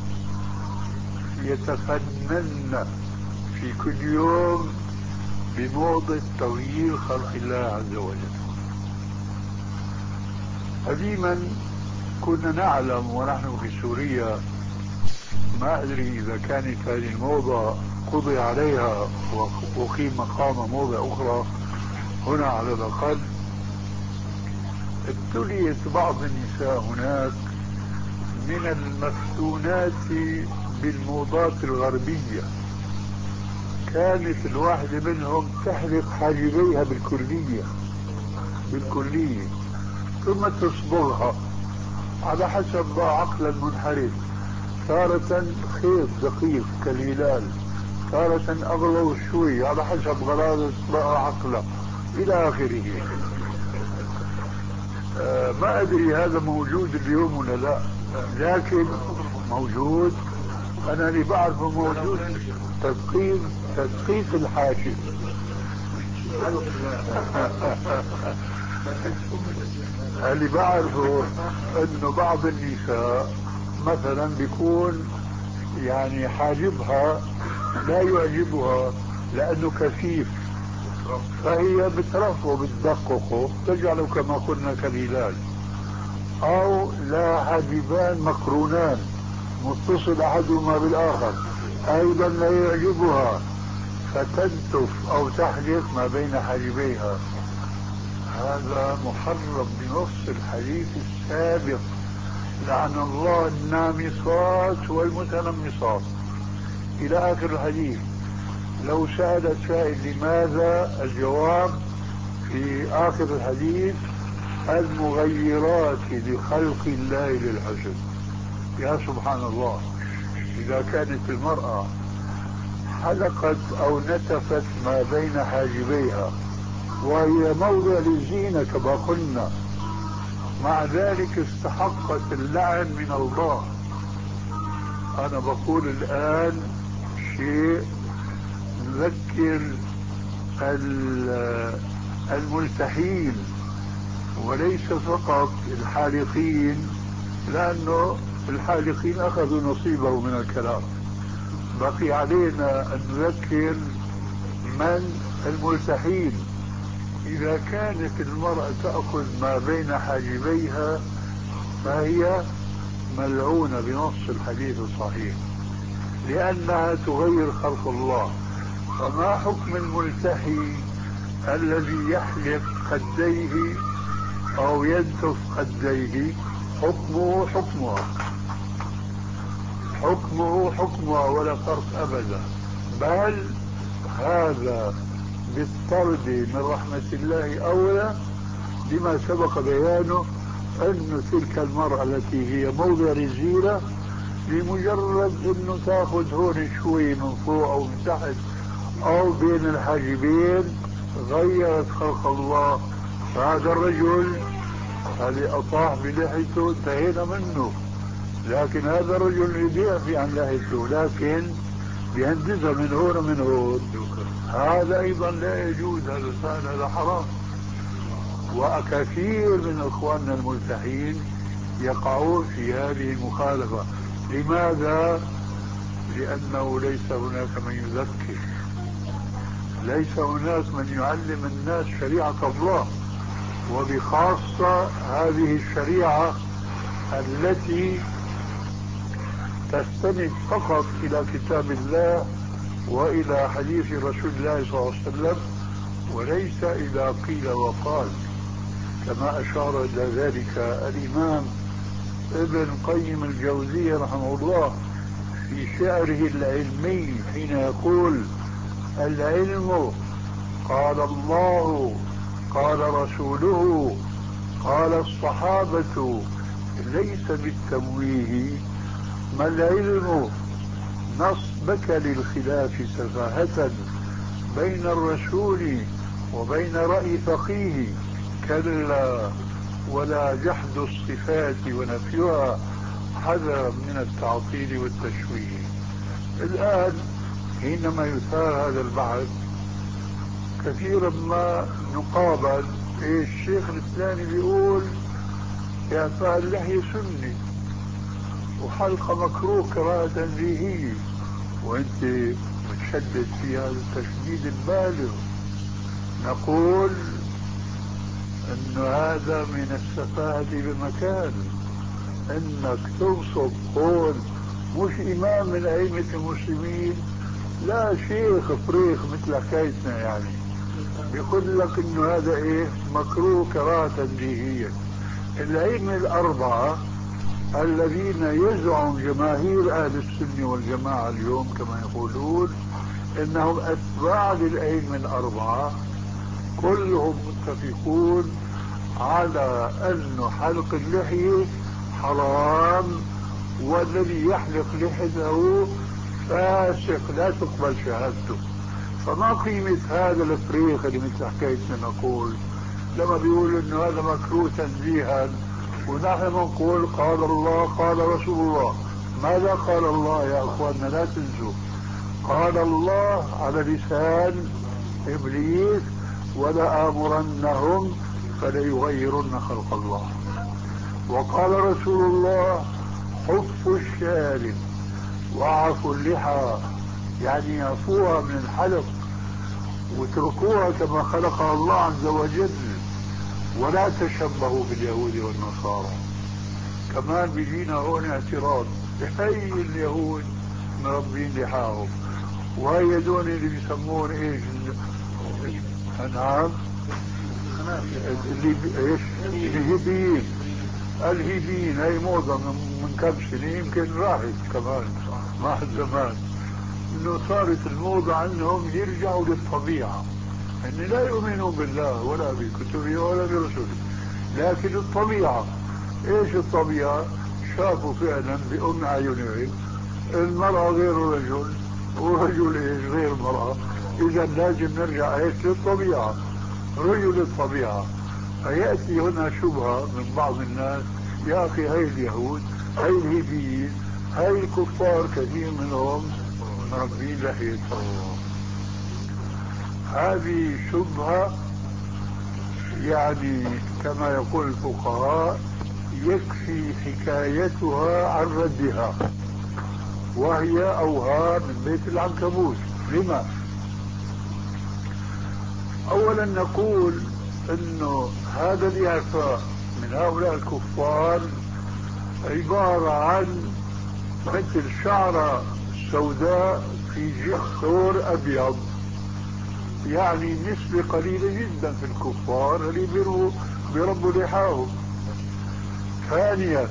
يتفنن في كل يوم بموضة تغيير خلق الله عز وجل. قديما كنا نعلم ونحن في سوريا، ما أدري إذا كانت هذه الموضة قضي عليها وقيم مقام موضة أخرى هنا على الأقل، ابتليت بعض النساء هناك من المفتونات بالموضات الغربية. كانت الواحدة منهم تحرق حاجبيها بالكلية بالكلية ثم تصبغها على حسب عقل المنحرف، تارة خيط دقيق كالهلال، تارة أغلظ شوي على حسب غرازة عقله إلى آخره. آه ما أدري هذا موجود اليوم ولا لا، لكن موجود. أنا اللي بعرفه موجود تدقيق تدقيق الحاجب. اللي بعرفه انه بعض النساء مثلا بيكون يعني حاجبها لا يعجبها لانه كثيف، فهي بترفعه بتدققه تجعله كما قلنا كالهلال، او لا حاجبان مقرونان متصل احدهما بالاخر ايضا لا يعجبها، فتنتف او تحلق ما بين حاجبيها. هذا محرم بنص الحديث السابق لعن الله النامصات والمتنمصات الى اخر الحديث. لو سأل سائل لماذا، الجواب في اخر الحديث المغيرات لخلق الله للحسن. يا سبحان الله، إذا كانت المرأة حلقت أو نتفت ما بين حاجبيها وهي موضع للزينة كما قلنا، مع ذلك استحقت اللعن من الله. أنا بقول الآن شيء نذكر الملتحين وليس فقط الحالقين، لأنه الحالقين أخذوا نصيبه من الكلام. بقي علينا أن نذكر من الملتحين. إذا كانت المرأة تأخذ ما بين حاجبيها فهي ملعونة بنص الحديث الصحيح، لأنها تغير خلق الله. فما حكم الملتحي الذي يحلق خديه أو ينتف خديه؟ حكمه حكمها حكمه حكمها ولا فرق أبدا، بل هذا بالطرد من رحمة الله أولى، لما سبق بيانه أن تلك المرأة التي هي موضع الزينة لمجرد أنه تأخذ هون شوي من فوق أو من تحت أو بين الحاجبين غيرت خلق الله. فهذا الرجل الذي أطاح بلحيته انتهينا منه، لكن هذا الرجل يبيع عن لحيته لكن بيهندزها من هون ومن هون، هذا أيضا لا يجوز، هذا هذا حرام. وكثير من إخواننا الملتحين يقعون في هذه المخالفة. لماذا؟ لأنه ليس هناك من يذكر، ليس هناك من يعلم الناس شريعة الله، وبخاصة هذه الشريعة التي تستند فقط إلى كتاب الله وإلى حديث رسول الله صلى الله عليه وسلم، وليس إلى قيل وقال، كما أشار إلى ذلك الإمام ابن قيم الجوزية رحمه الله في شعره العلمي حين يقول: العلم قال الله قال رسوله قال الصحابة ليس بالتمويه، ما العلم نصبك للخلاف سفاهة بين الرسول وبين رأي فقيه، كلا ولا جحد الصفات ونفيها حذرا من التعطيل والتشويه. الآن حينما يثار هذا البحث كثيرا ما نقابل الشيخ الإسلامي بيقول إعفاء اللحية سني وحلقة مكروه كراهة تنزيهية، وانت بتشدد في هذا التشديد البالغ. نقول انه هذا من السفاهة بمكان، انك تنصب هون مش امام من ائمة المسلمين، لا شيخ فريخ مثل حكايتنا يعني، بيقول لك انه هذا ايه مكروه كراهة تنزيهية. الائمة الاربعة الذين يزعم جماهير اهل السنة والجماعة اليوم كما يقولون انهم اتباع للائمة الاربعة، كلهم متفقون على أن حلق اللحية حرام، والذي يحلق لحيته فاسق لا تقبل شهادته. فما قيمة هذا الفريق اللي مثل حكايتنا نقول لما بيقول انه هذا مكروه تنزيها، ونحن نقول قال الله قال رسول الله. ماذا قال الله يا اخواننا؟ لا تنسوا قال الله على لسان ابليس: ولا آمرنهم فليغيرن خلق الله. وقال رسول الله: حفوا الشارب وعفوا اللحى، يعني يعفوها من الحلق واتركوها كما خلقها الله عز وجل، ولا تشبهوا باليهود والنصارى. كمان بيجينا هون اعتراض: هي اليهود مربين لحاهم، وهي دون اللي بيسمون ايش؟ نعم، اللي ايش؟ الهيبيين. الهيبيين هي موضة من كم سنة، يمكن راحت كمان مع الزمان، انه صارت الموضة عنهم يرجعوا للطبيعة، ان لا يؤمنوا بالله ولا بكتبه ولا برسوله، لكن الطبيعة. ايش الطبيعة؟ شافوا فعلا بأم أعينهم المرأة غير الرجل ورجل إيش غير المرأة. إذا لازم نرجع إيش للطبيعة، رجل الطبيعة. فيأتي هنا شبهة من بعض الناس، يا أخي هاي اليهود هاي الهيبيين هاي الكفار كثير منهم مربين لحيتهم. هذه شبهة يعني كما يقول الفقهاء يكفي حكايتها عن ردها، وهي أوهام من بيت العنكبوت. لما؟ أولا نقول أنه هذا الإعفاء من هؤلاء الكفار عبارة عن مثل شعرة سوداء في جسر أبيض، يعني نسبة قليلة جدا في الكفار اللي بيربوا بيربوا لحاهم. ثانيا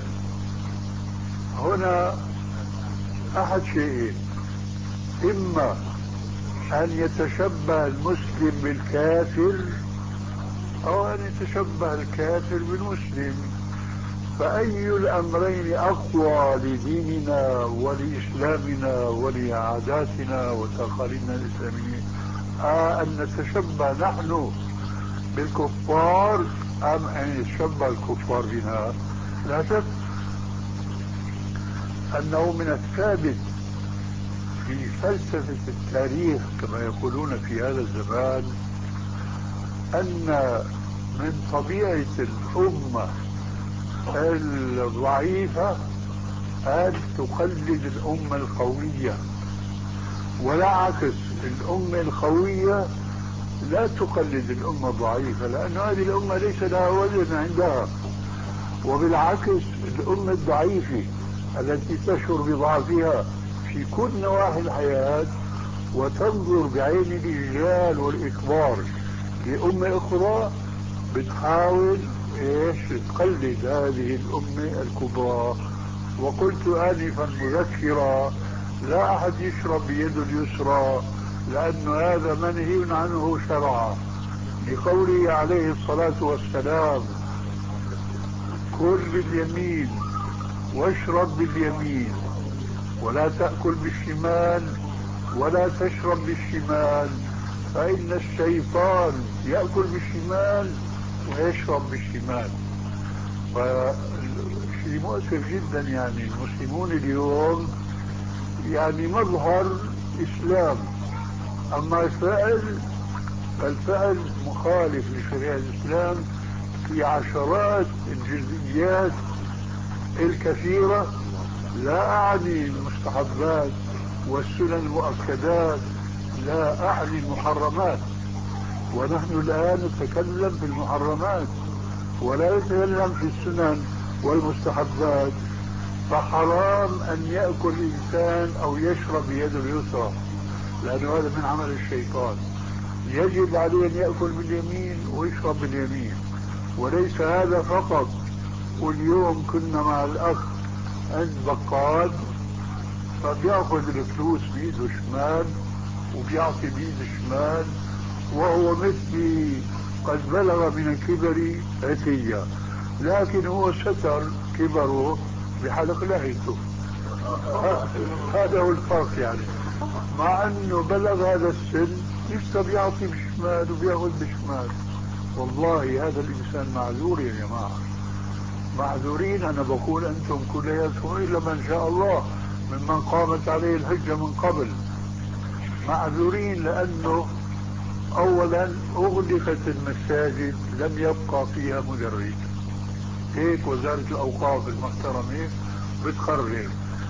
هنا أحد شيئين، إما أن يتشبه المسلم بالكافر أو أن يتشبه الكافر بالمسلم. فأي الأمرين أقوى لديننا ولإسلامنا ولعاداتنا وتقاليدنا الإسلامية؟ آه أن نتشبه نحن بالكفار أم أن يتشبه الكفار بنا؟ لا شك أنه من الثابت في فلسفة التاريخ كما يقولون في هذا الزمان أن من طبيعة الأمة الضعيفة أن تقلد الأمة القوية، ولا عكس، الأمة القوية لا تقلد الأمة الضعيفة، لأن هذه الأمة ليس لها وزن عندها. وبالعكس الأمة الضعيفة التي تشعر بضعفها في كل نواحي الحياة وتنظر بعين الإجلال والإكبار لأمة أخرى بتحاول إيش تقلد هذه الأمة الكبرى. وقلت آنفا مذكرا لا أحد يشرب بيده اليسرى، لأن هذا منهي عنه شرعا، لقوله عليه الصلاة والسلام كل باليمين واشرب باليمين ولا تأكل بالشمال ولا تشرب بالشمال، فإن الشيطان يأكل بالشمال ويشرب بالشمال. فشيء مؤثر جدا. يعني المسلمون اليوم يعني مظهر إسلام، أما الفعل فالفعل مخالف لشريعة الإسلام في عشرات الجزئيات الكثيرة. لا أعني المستحبات والسنن المؤكدات، لا أعني المحرمات، ونحن الآن نتكلم في المحرمات ولا نتكلم في السنن والمستحبات. فحرام أن يأكل الإنسان أو يشرب بيده اليسرى، لأنه هذا من عمل الشيطان. يجب عليه أن يأكل باليمين ويشرب باليمين. وليس هذا فقط، واليوم كنا مع الأخ عند بقال فبيأخذ الفلوس بيده شمال وبيعطي بيد شمال، وهو مثلي قد بلغ من الكبر عتية، لكن هو ستر كبره بحلق لحيته. هذا هو الفرق. يعني مع انه بلغ هذا السن لسه بيعطي بشمال وبياخذ بشمال. والله هذا الانسان معذور يا جماعه، معذورين. انا بقول انتم كلياتكم الا من شاء الله ممن قامت عليه الحجه من قبل، معذورين. لانه اولا اغلقت المساجد لم يبقى فيها مدرس، هيك وزاره الاوقاف المحترمه بتقرر.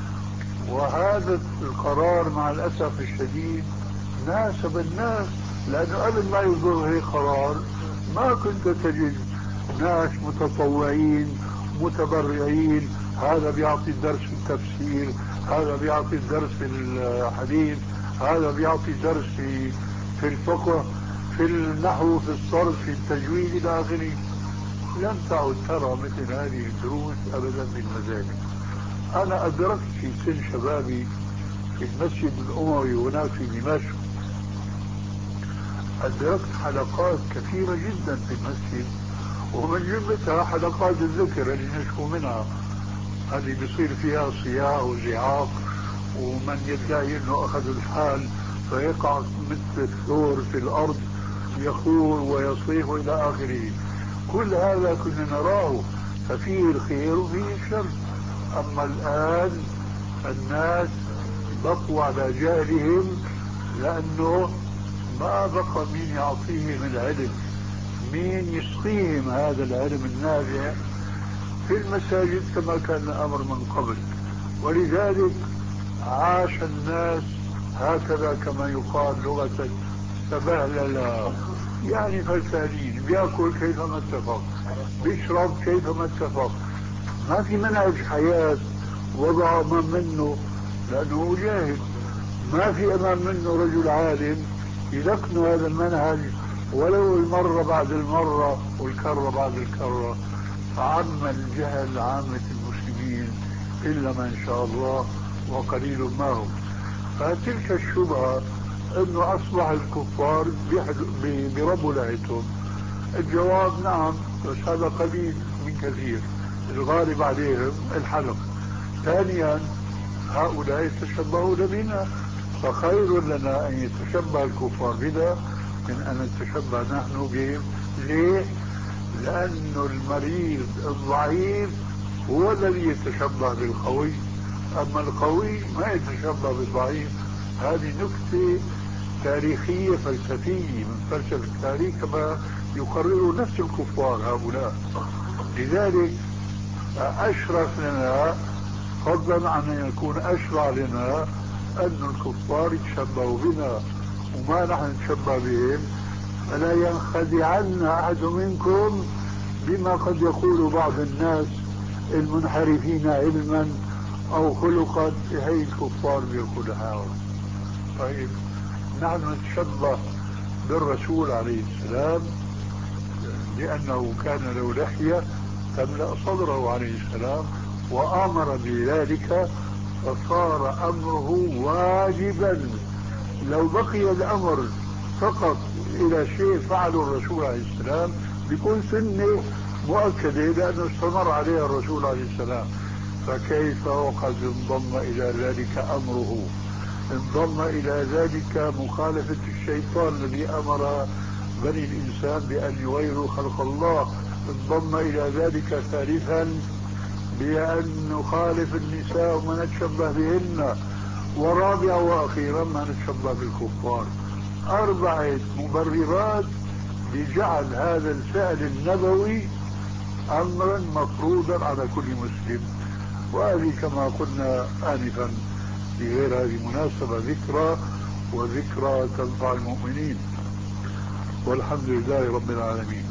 وهذا القرار مع الاسف الشديد ناسب الناس، لانه قبل ما يصدر هيك قرار ما كنت تجد ناس متطوعين متبرعين، هذا بيعطي الدرس في التفسير، هذا بيعطي الدرس في الحديث، هذا بيعطي درس في في الفقه، في النحو، في الصرف، في التجويد الى اخره. لم تعد ترى مثل هذه الدروس ابدا في المساجد. انا ادركت في سن شبابي في المسجد الاموي هناك في دمشق، أدركت حلقات كثيرة جدا في المسجد، ومن جملتها حلقات الذكر اللي نشكو منها. هذه بيصير فيها صياح وزعاق، ومن يدعي انه اخذ الحال فيقع مثل الثور في الارض يخور ويصيح الى اخره. كل هذا كنا نراه، ففيه الخير وفيه الشر. اما الان الناس بقوا على جهلهم، لانه ما بقى مين يعطيهم العلم، مين يسقيهم هذا العلم النافع في المساجد كما كان الامر من قبل. ولذلك عاش الناس هكذا كما يقال لغة تبهللا، يعني فلسانين، بياكل كيفما اتفق، بيشرب كيفما اتفق، ما في منهج حياة وضع امام منه لانه جاهل، ما في امام منه رجل عالم يلقن هذا المنهج ولو المرة بعد المرة والكرة بعد الكرة. فعم الجهل عامة المسلمين إلا من شاء الله وقليل ما هم. فتلك الشبهة انه اصبح الكفار بربوا لعتهم، الجواب نعم، بس هذا قليل من كثير، الغالب عليهم الحلق. ثانيا هؤلاء يتشبهون بنا، فخير لنا ان يتشبه الكفار بنا من ان نتشبه نحن بهم. ليه؟ لأنه المريض الضعيف هو الذي يتشبه بالقوي، أما القوي ما يتشبه بالضعيف. هذه نكتة تاريخية فلسفية من فلسفة التاريخ كما يقرر نفس الكفار هؤلاء. لذلك أشرف لنا فضلا عن أن يكون أشرع لنا أن الكفار يتشبهوا بنا وما نحن نتشبه بهم. فلا ينخدعن أحد منكم بما قد يقول بعض الناس المنحرفين علما أو خلقا، هي الكفار بيقولها. طيب نحن نتشبه بالرسول عليه السلام لأنه كان له لحية تملأ صدره عليه السلام وأمر بذلك، فصار أمره واجبا. لو بقي الأمر فقط إلى شيء فعله الرسول عليه السلام بيكون سنة مؤكدة لأنه استمر عليها الرسول عليه السلام. فكيف وقد انضم إلى ذلك أمره، انضم إلى ذلك مخالفة الشيطان الذي أمر بني الإنسان بأن يغيروا خلق الله، انضم إلى ذلك ثالثا بأن نخالف النساء وما نتشبه بهن، ورابعا وأخيرا ما نتشبه بالكفار. أربعة مبررات بجعل هذا الفعل النبوي أمرا مفروضا على كل مسلم. وهذه كما قلنا آنفا في غير هذه المناسبة ذكرى، وذكرى تنفع المؤمنين، والحمد لله رب العالمين.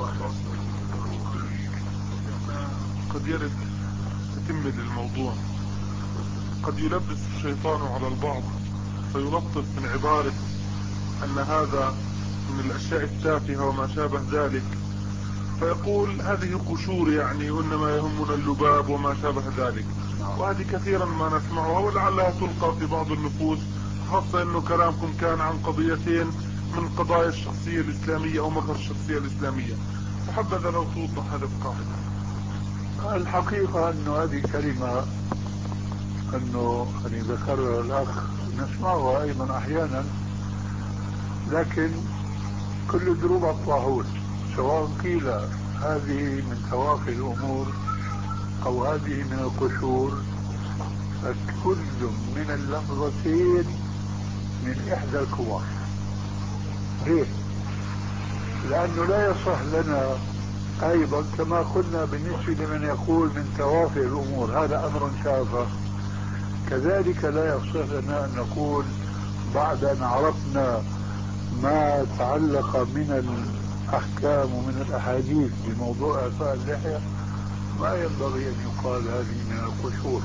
قد يرد تتمة الموضوع، قد يلبس الشيطان على البعض فيلطف من عبارة أن هذا من الأشياء التافهة وما شابه ذلك، فيقول هذه قشور يعني وإنما يهمنا اللباب وما شابه ذلك. وهذه كثيرا ما نسمعها ولعلها تلقى في بعض النفوس، خاصة أنه كلامكم كان عن قضيتين من قضايا الشخصية الإسلامية أو مظهر الشخصية الإسلامية. فحبذا لو توضح هذا القاعدة. الحقيقة أنه هذه كلمة أنه يعني ذكرها الأخ نسمعها أيضا أحيانا، لكن كل دروب الطاحون، سواء قيل هذه من توافي الأمور أو هذه من القشور، فكل من اللفظتين من إحدى الكبار. ليه؟ لأنه لا يصح لنا أيضا كما قلنا بالنسبة لمن يقول من توافي الأمور هذا أمر شافه، كذلك لا يصح لنا أن نقول بعد أن عرفنا ما تعلق من الأحكام ومن الأحاديث بموضوع إعفاء اللحية ما ينبغي أن يقال هذه من القشور.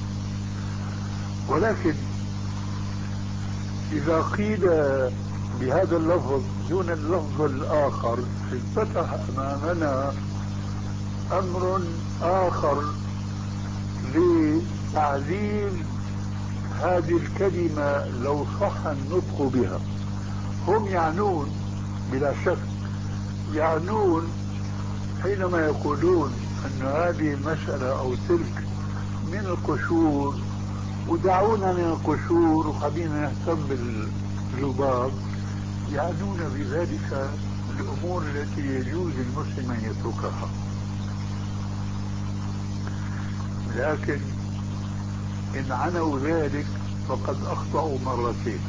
ولكن إذا قيل بهذا اللفظ دون اللفظ الآخر انفتح أمامنا أمر آخر لتعديل هذه الكلمة لو صح النطق بها. هم يعنون بلا شك، يعنون حينما يقولون أن هذه المسألة أو تلك من القشور، ودعونا من القشور وخلينا نهتم بالذباب، يعنون بذلك الأمور التي يجوز المسلم أن يتركها. لكن إن عنوا ذلك فقد أخطأوا مرتين.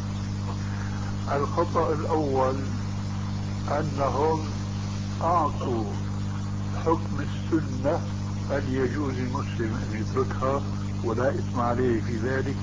الخطأ الأول أنهم أعطوا حكم السنة أن يجوز المسلم أن يتركها ولا إثم عليه في ذلك،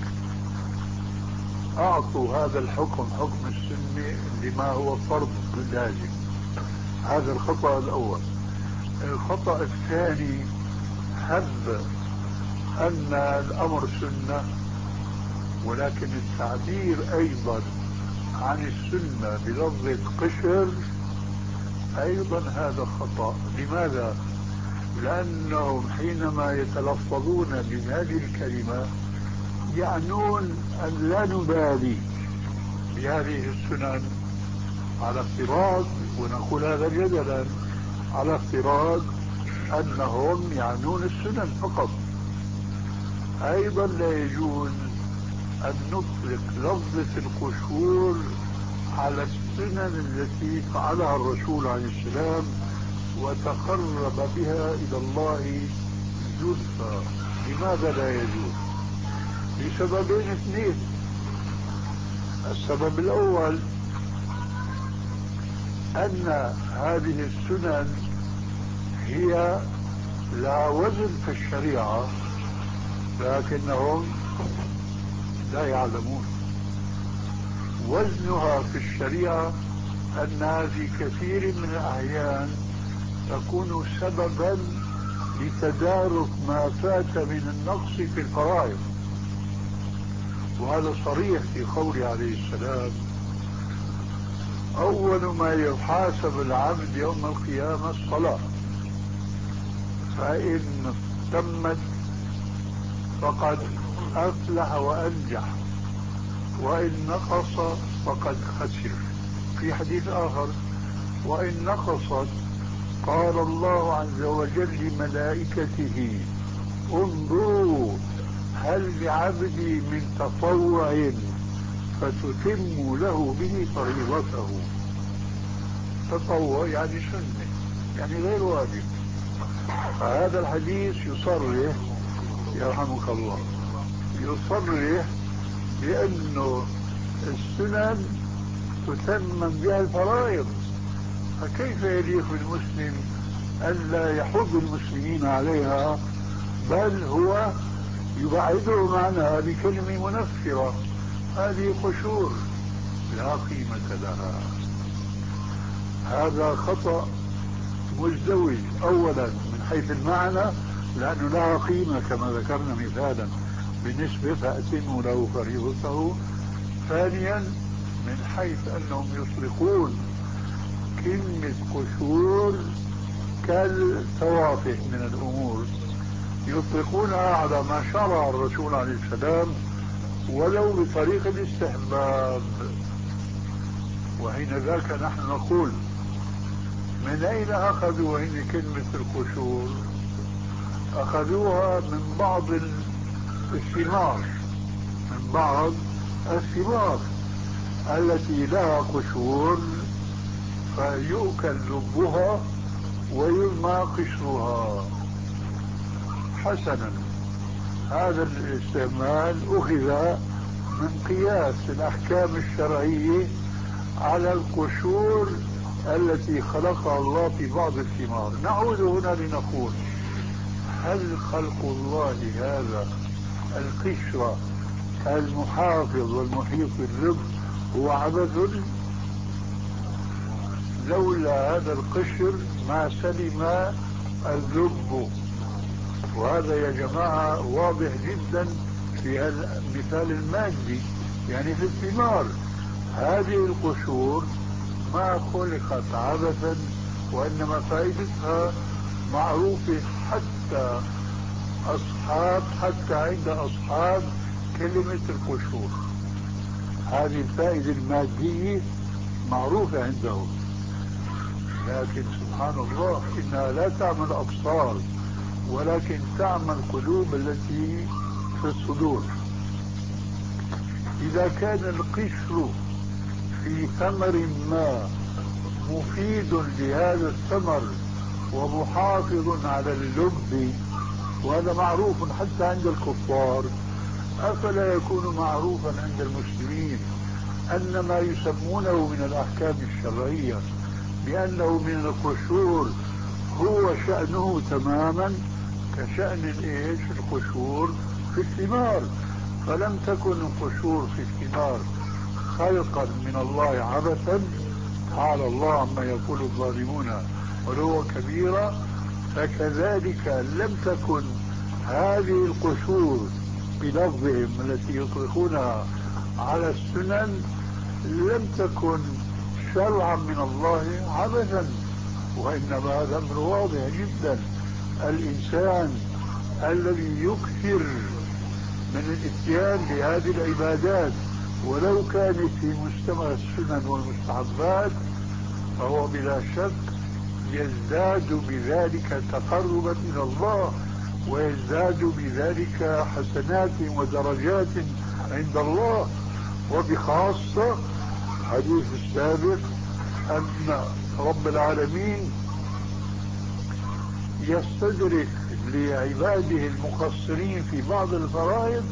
أعطوا هذا الحكم حكم السنة لما هو فرض لازم. هذا الخطأ الأول. الخطأ الثاني هب أن الأمر سنة، ولكن التعبير أيضا عن السنة بلفظة قشر أيضا هذا خطأ. لماذا؟ لأنهم حينما يتلفظون بهذه الكلمة يعنون أن لا نبالي بهذه السنن، على افتراض، ونقول هذا جدلا، على افتراض أنهم يعنون السنن فقط. أيضا لا يجوز أن نطلق لفظة القشور على السنن التي فعلها الرسول عليه السلام وتقرب بها إلى الله زلفى. لماذا لا يجوز؟ لسببين اثنين. السبب الأول أن هذه السنن هي لا وزن في الشريعة، لكنهم لا يعلمون. وزنها في الشريعة أنها في كثير من الأحيان تكون سببا لتدارك ما فات من النقص في الفرائض، وهذا صريح في قوله عليه السلام: أول ما يحاسب العبد يوم القيامة الصلاة، فإن تمت فقد أفلح وأنجح، وإن نقص فقد خسر. في حديث آخر: وإن نقصت قال الله عز وجل لملائكته: انظروا هل لعبدي من تطوع فتتم له به فريضته. تطوع يعني سنة، يعني غير واجب. فهذا الحديث يصرح، يرحمك الله، يصرح بأنه السنن تتمم بها الفرائض. فكيف يليق بالمسلم ألا يحض المسلمين عليها، بل هو يبعدهم عنها بكلمة منفرة؟ هذه قشور لا قيمة لها. هذا خطأ مزدوج. أولا من حيث المعنى، لأنه لها قيمة كما ذكرنا مثالا بالنسبة فأتموا له فريضته. ثانيا من حيث أنهم يطلقون كلمة قشور كالتوافه من الأمور، يطلقونها على ما شرع الرسول عليه السلام ولو بطريق الاستحباب. وحين ذاك نحن نقول: من أين أخذوا هنا كلمة القشور؟ أخذوها من بعض الثمار، من بعض الثمار التي لها قشور فيؤكل لبها ويرمى قشرها. حسنا، هذا الاستعمال أخذ من قياس الأحكام الشرعية على القشور التي خلقها الله في بعض الثمار. نعود هنا لنقول: هل خلق الله هذا القشرة المحافظ والمحيط باللب هو عبث؟ لولا هذا القشر ما سلم اللب. وهذا يا جماعة واضح جدا في المثال المادي، يعني في الثمار. هذه القشور ما خلقت عبثا، وإنما فائدتها معروفة حتى أصحاب حتى عند أصحاب كلمة القشور. هذه الفائدة المادية معروفة عندهم، لكن سبحان الله إنها لا تعمل أبصار ولكن تعمى القلوب التي في الصدور. إذا كان القشر في ثمر ما مفيد لهذا الثمر ومحافظ على اللب، وهذا معروف حتى عند الكفار، أفلا يكون معروفا عند المسلمين أن ما يسمونه من الأحكام الشرعية بأنه من القشور هو شأنه تماما كشأن الإيش القشور في الثمار؟ فلم تكن القشور في الثمار خلقا من الله عبثا، تعالى الله عما يقول الظالمون ولو كبيرا، فكذلك لم تكن هذه القشور بلفظهم التي يطلقونها على السنن لم تكن شرعا من الله عبثا، وإنما هذا أمر واضح جدا. الإنسان الذي يكثر من الاتيان بهذه العبادات ولو كانت في مستوى السنن والمستحبات فهو بلا شك يزداد بذلك تقربا إلى الله، ويزداد بذلك حسنات ودرجات عند الله. وبخاصة حديث السابق أن رب العالمين يستدرك لعباده المقصرين في بعض الفرائض،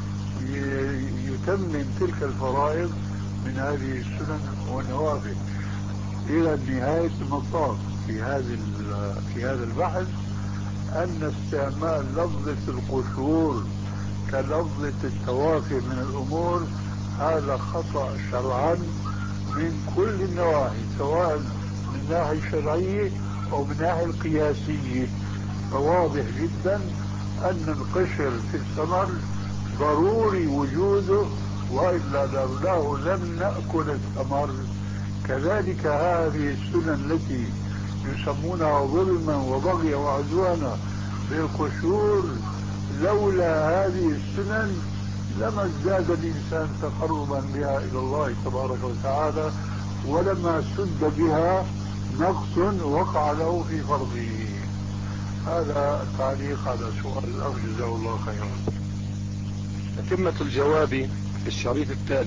يتمم تلك الفرائض من هذه السنن والنوافل. إلى نهاية المطاف في هذا في هذا البحث أن استعمال لفظة القشور كلفظة التوافه من الأمور هذا خطأ شرعا من كل النواحي، سواء من الناحية الشرعية أو من الناحية القياسية. فواضح جدا أن القشر في الثمر ضروري وجوده، وإلا لولاه لم نأكل الثمر. كذلك هذه السنن التي يسمونها ظلما وبغيا وعدوانا بالقشور، لولا هذه السنن لما ازداد الإنسان تقربا بها إلى الله تبارك وتعالى، ولما سد بها نقص وقع له في فرضه. هذا تعليق على سؤال الأخ جزاه الله خيرا. تتمة الجواب في الشريط التالي.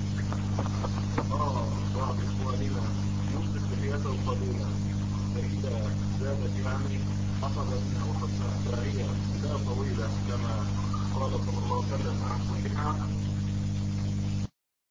آه بعض إخواننا يمسك لحيته القديمة، فإذا زاد في عمره حصل منه وقد فهي لا طويلة كما قال صلى الله عليه وسلم عن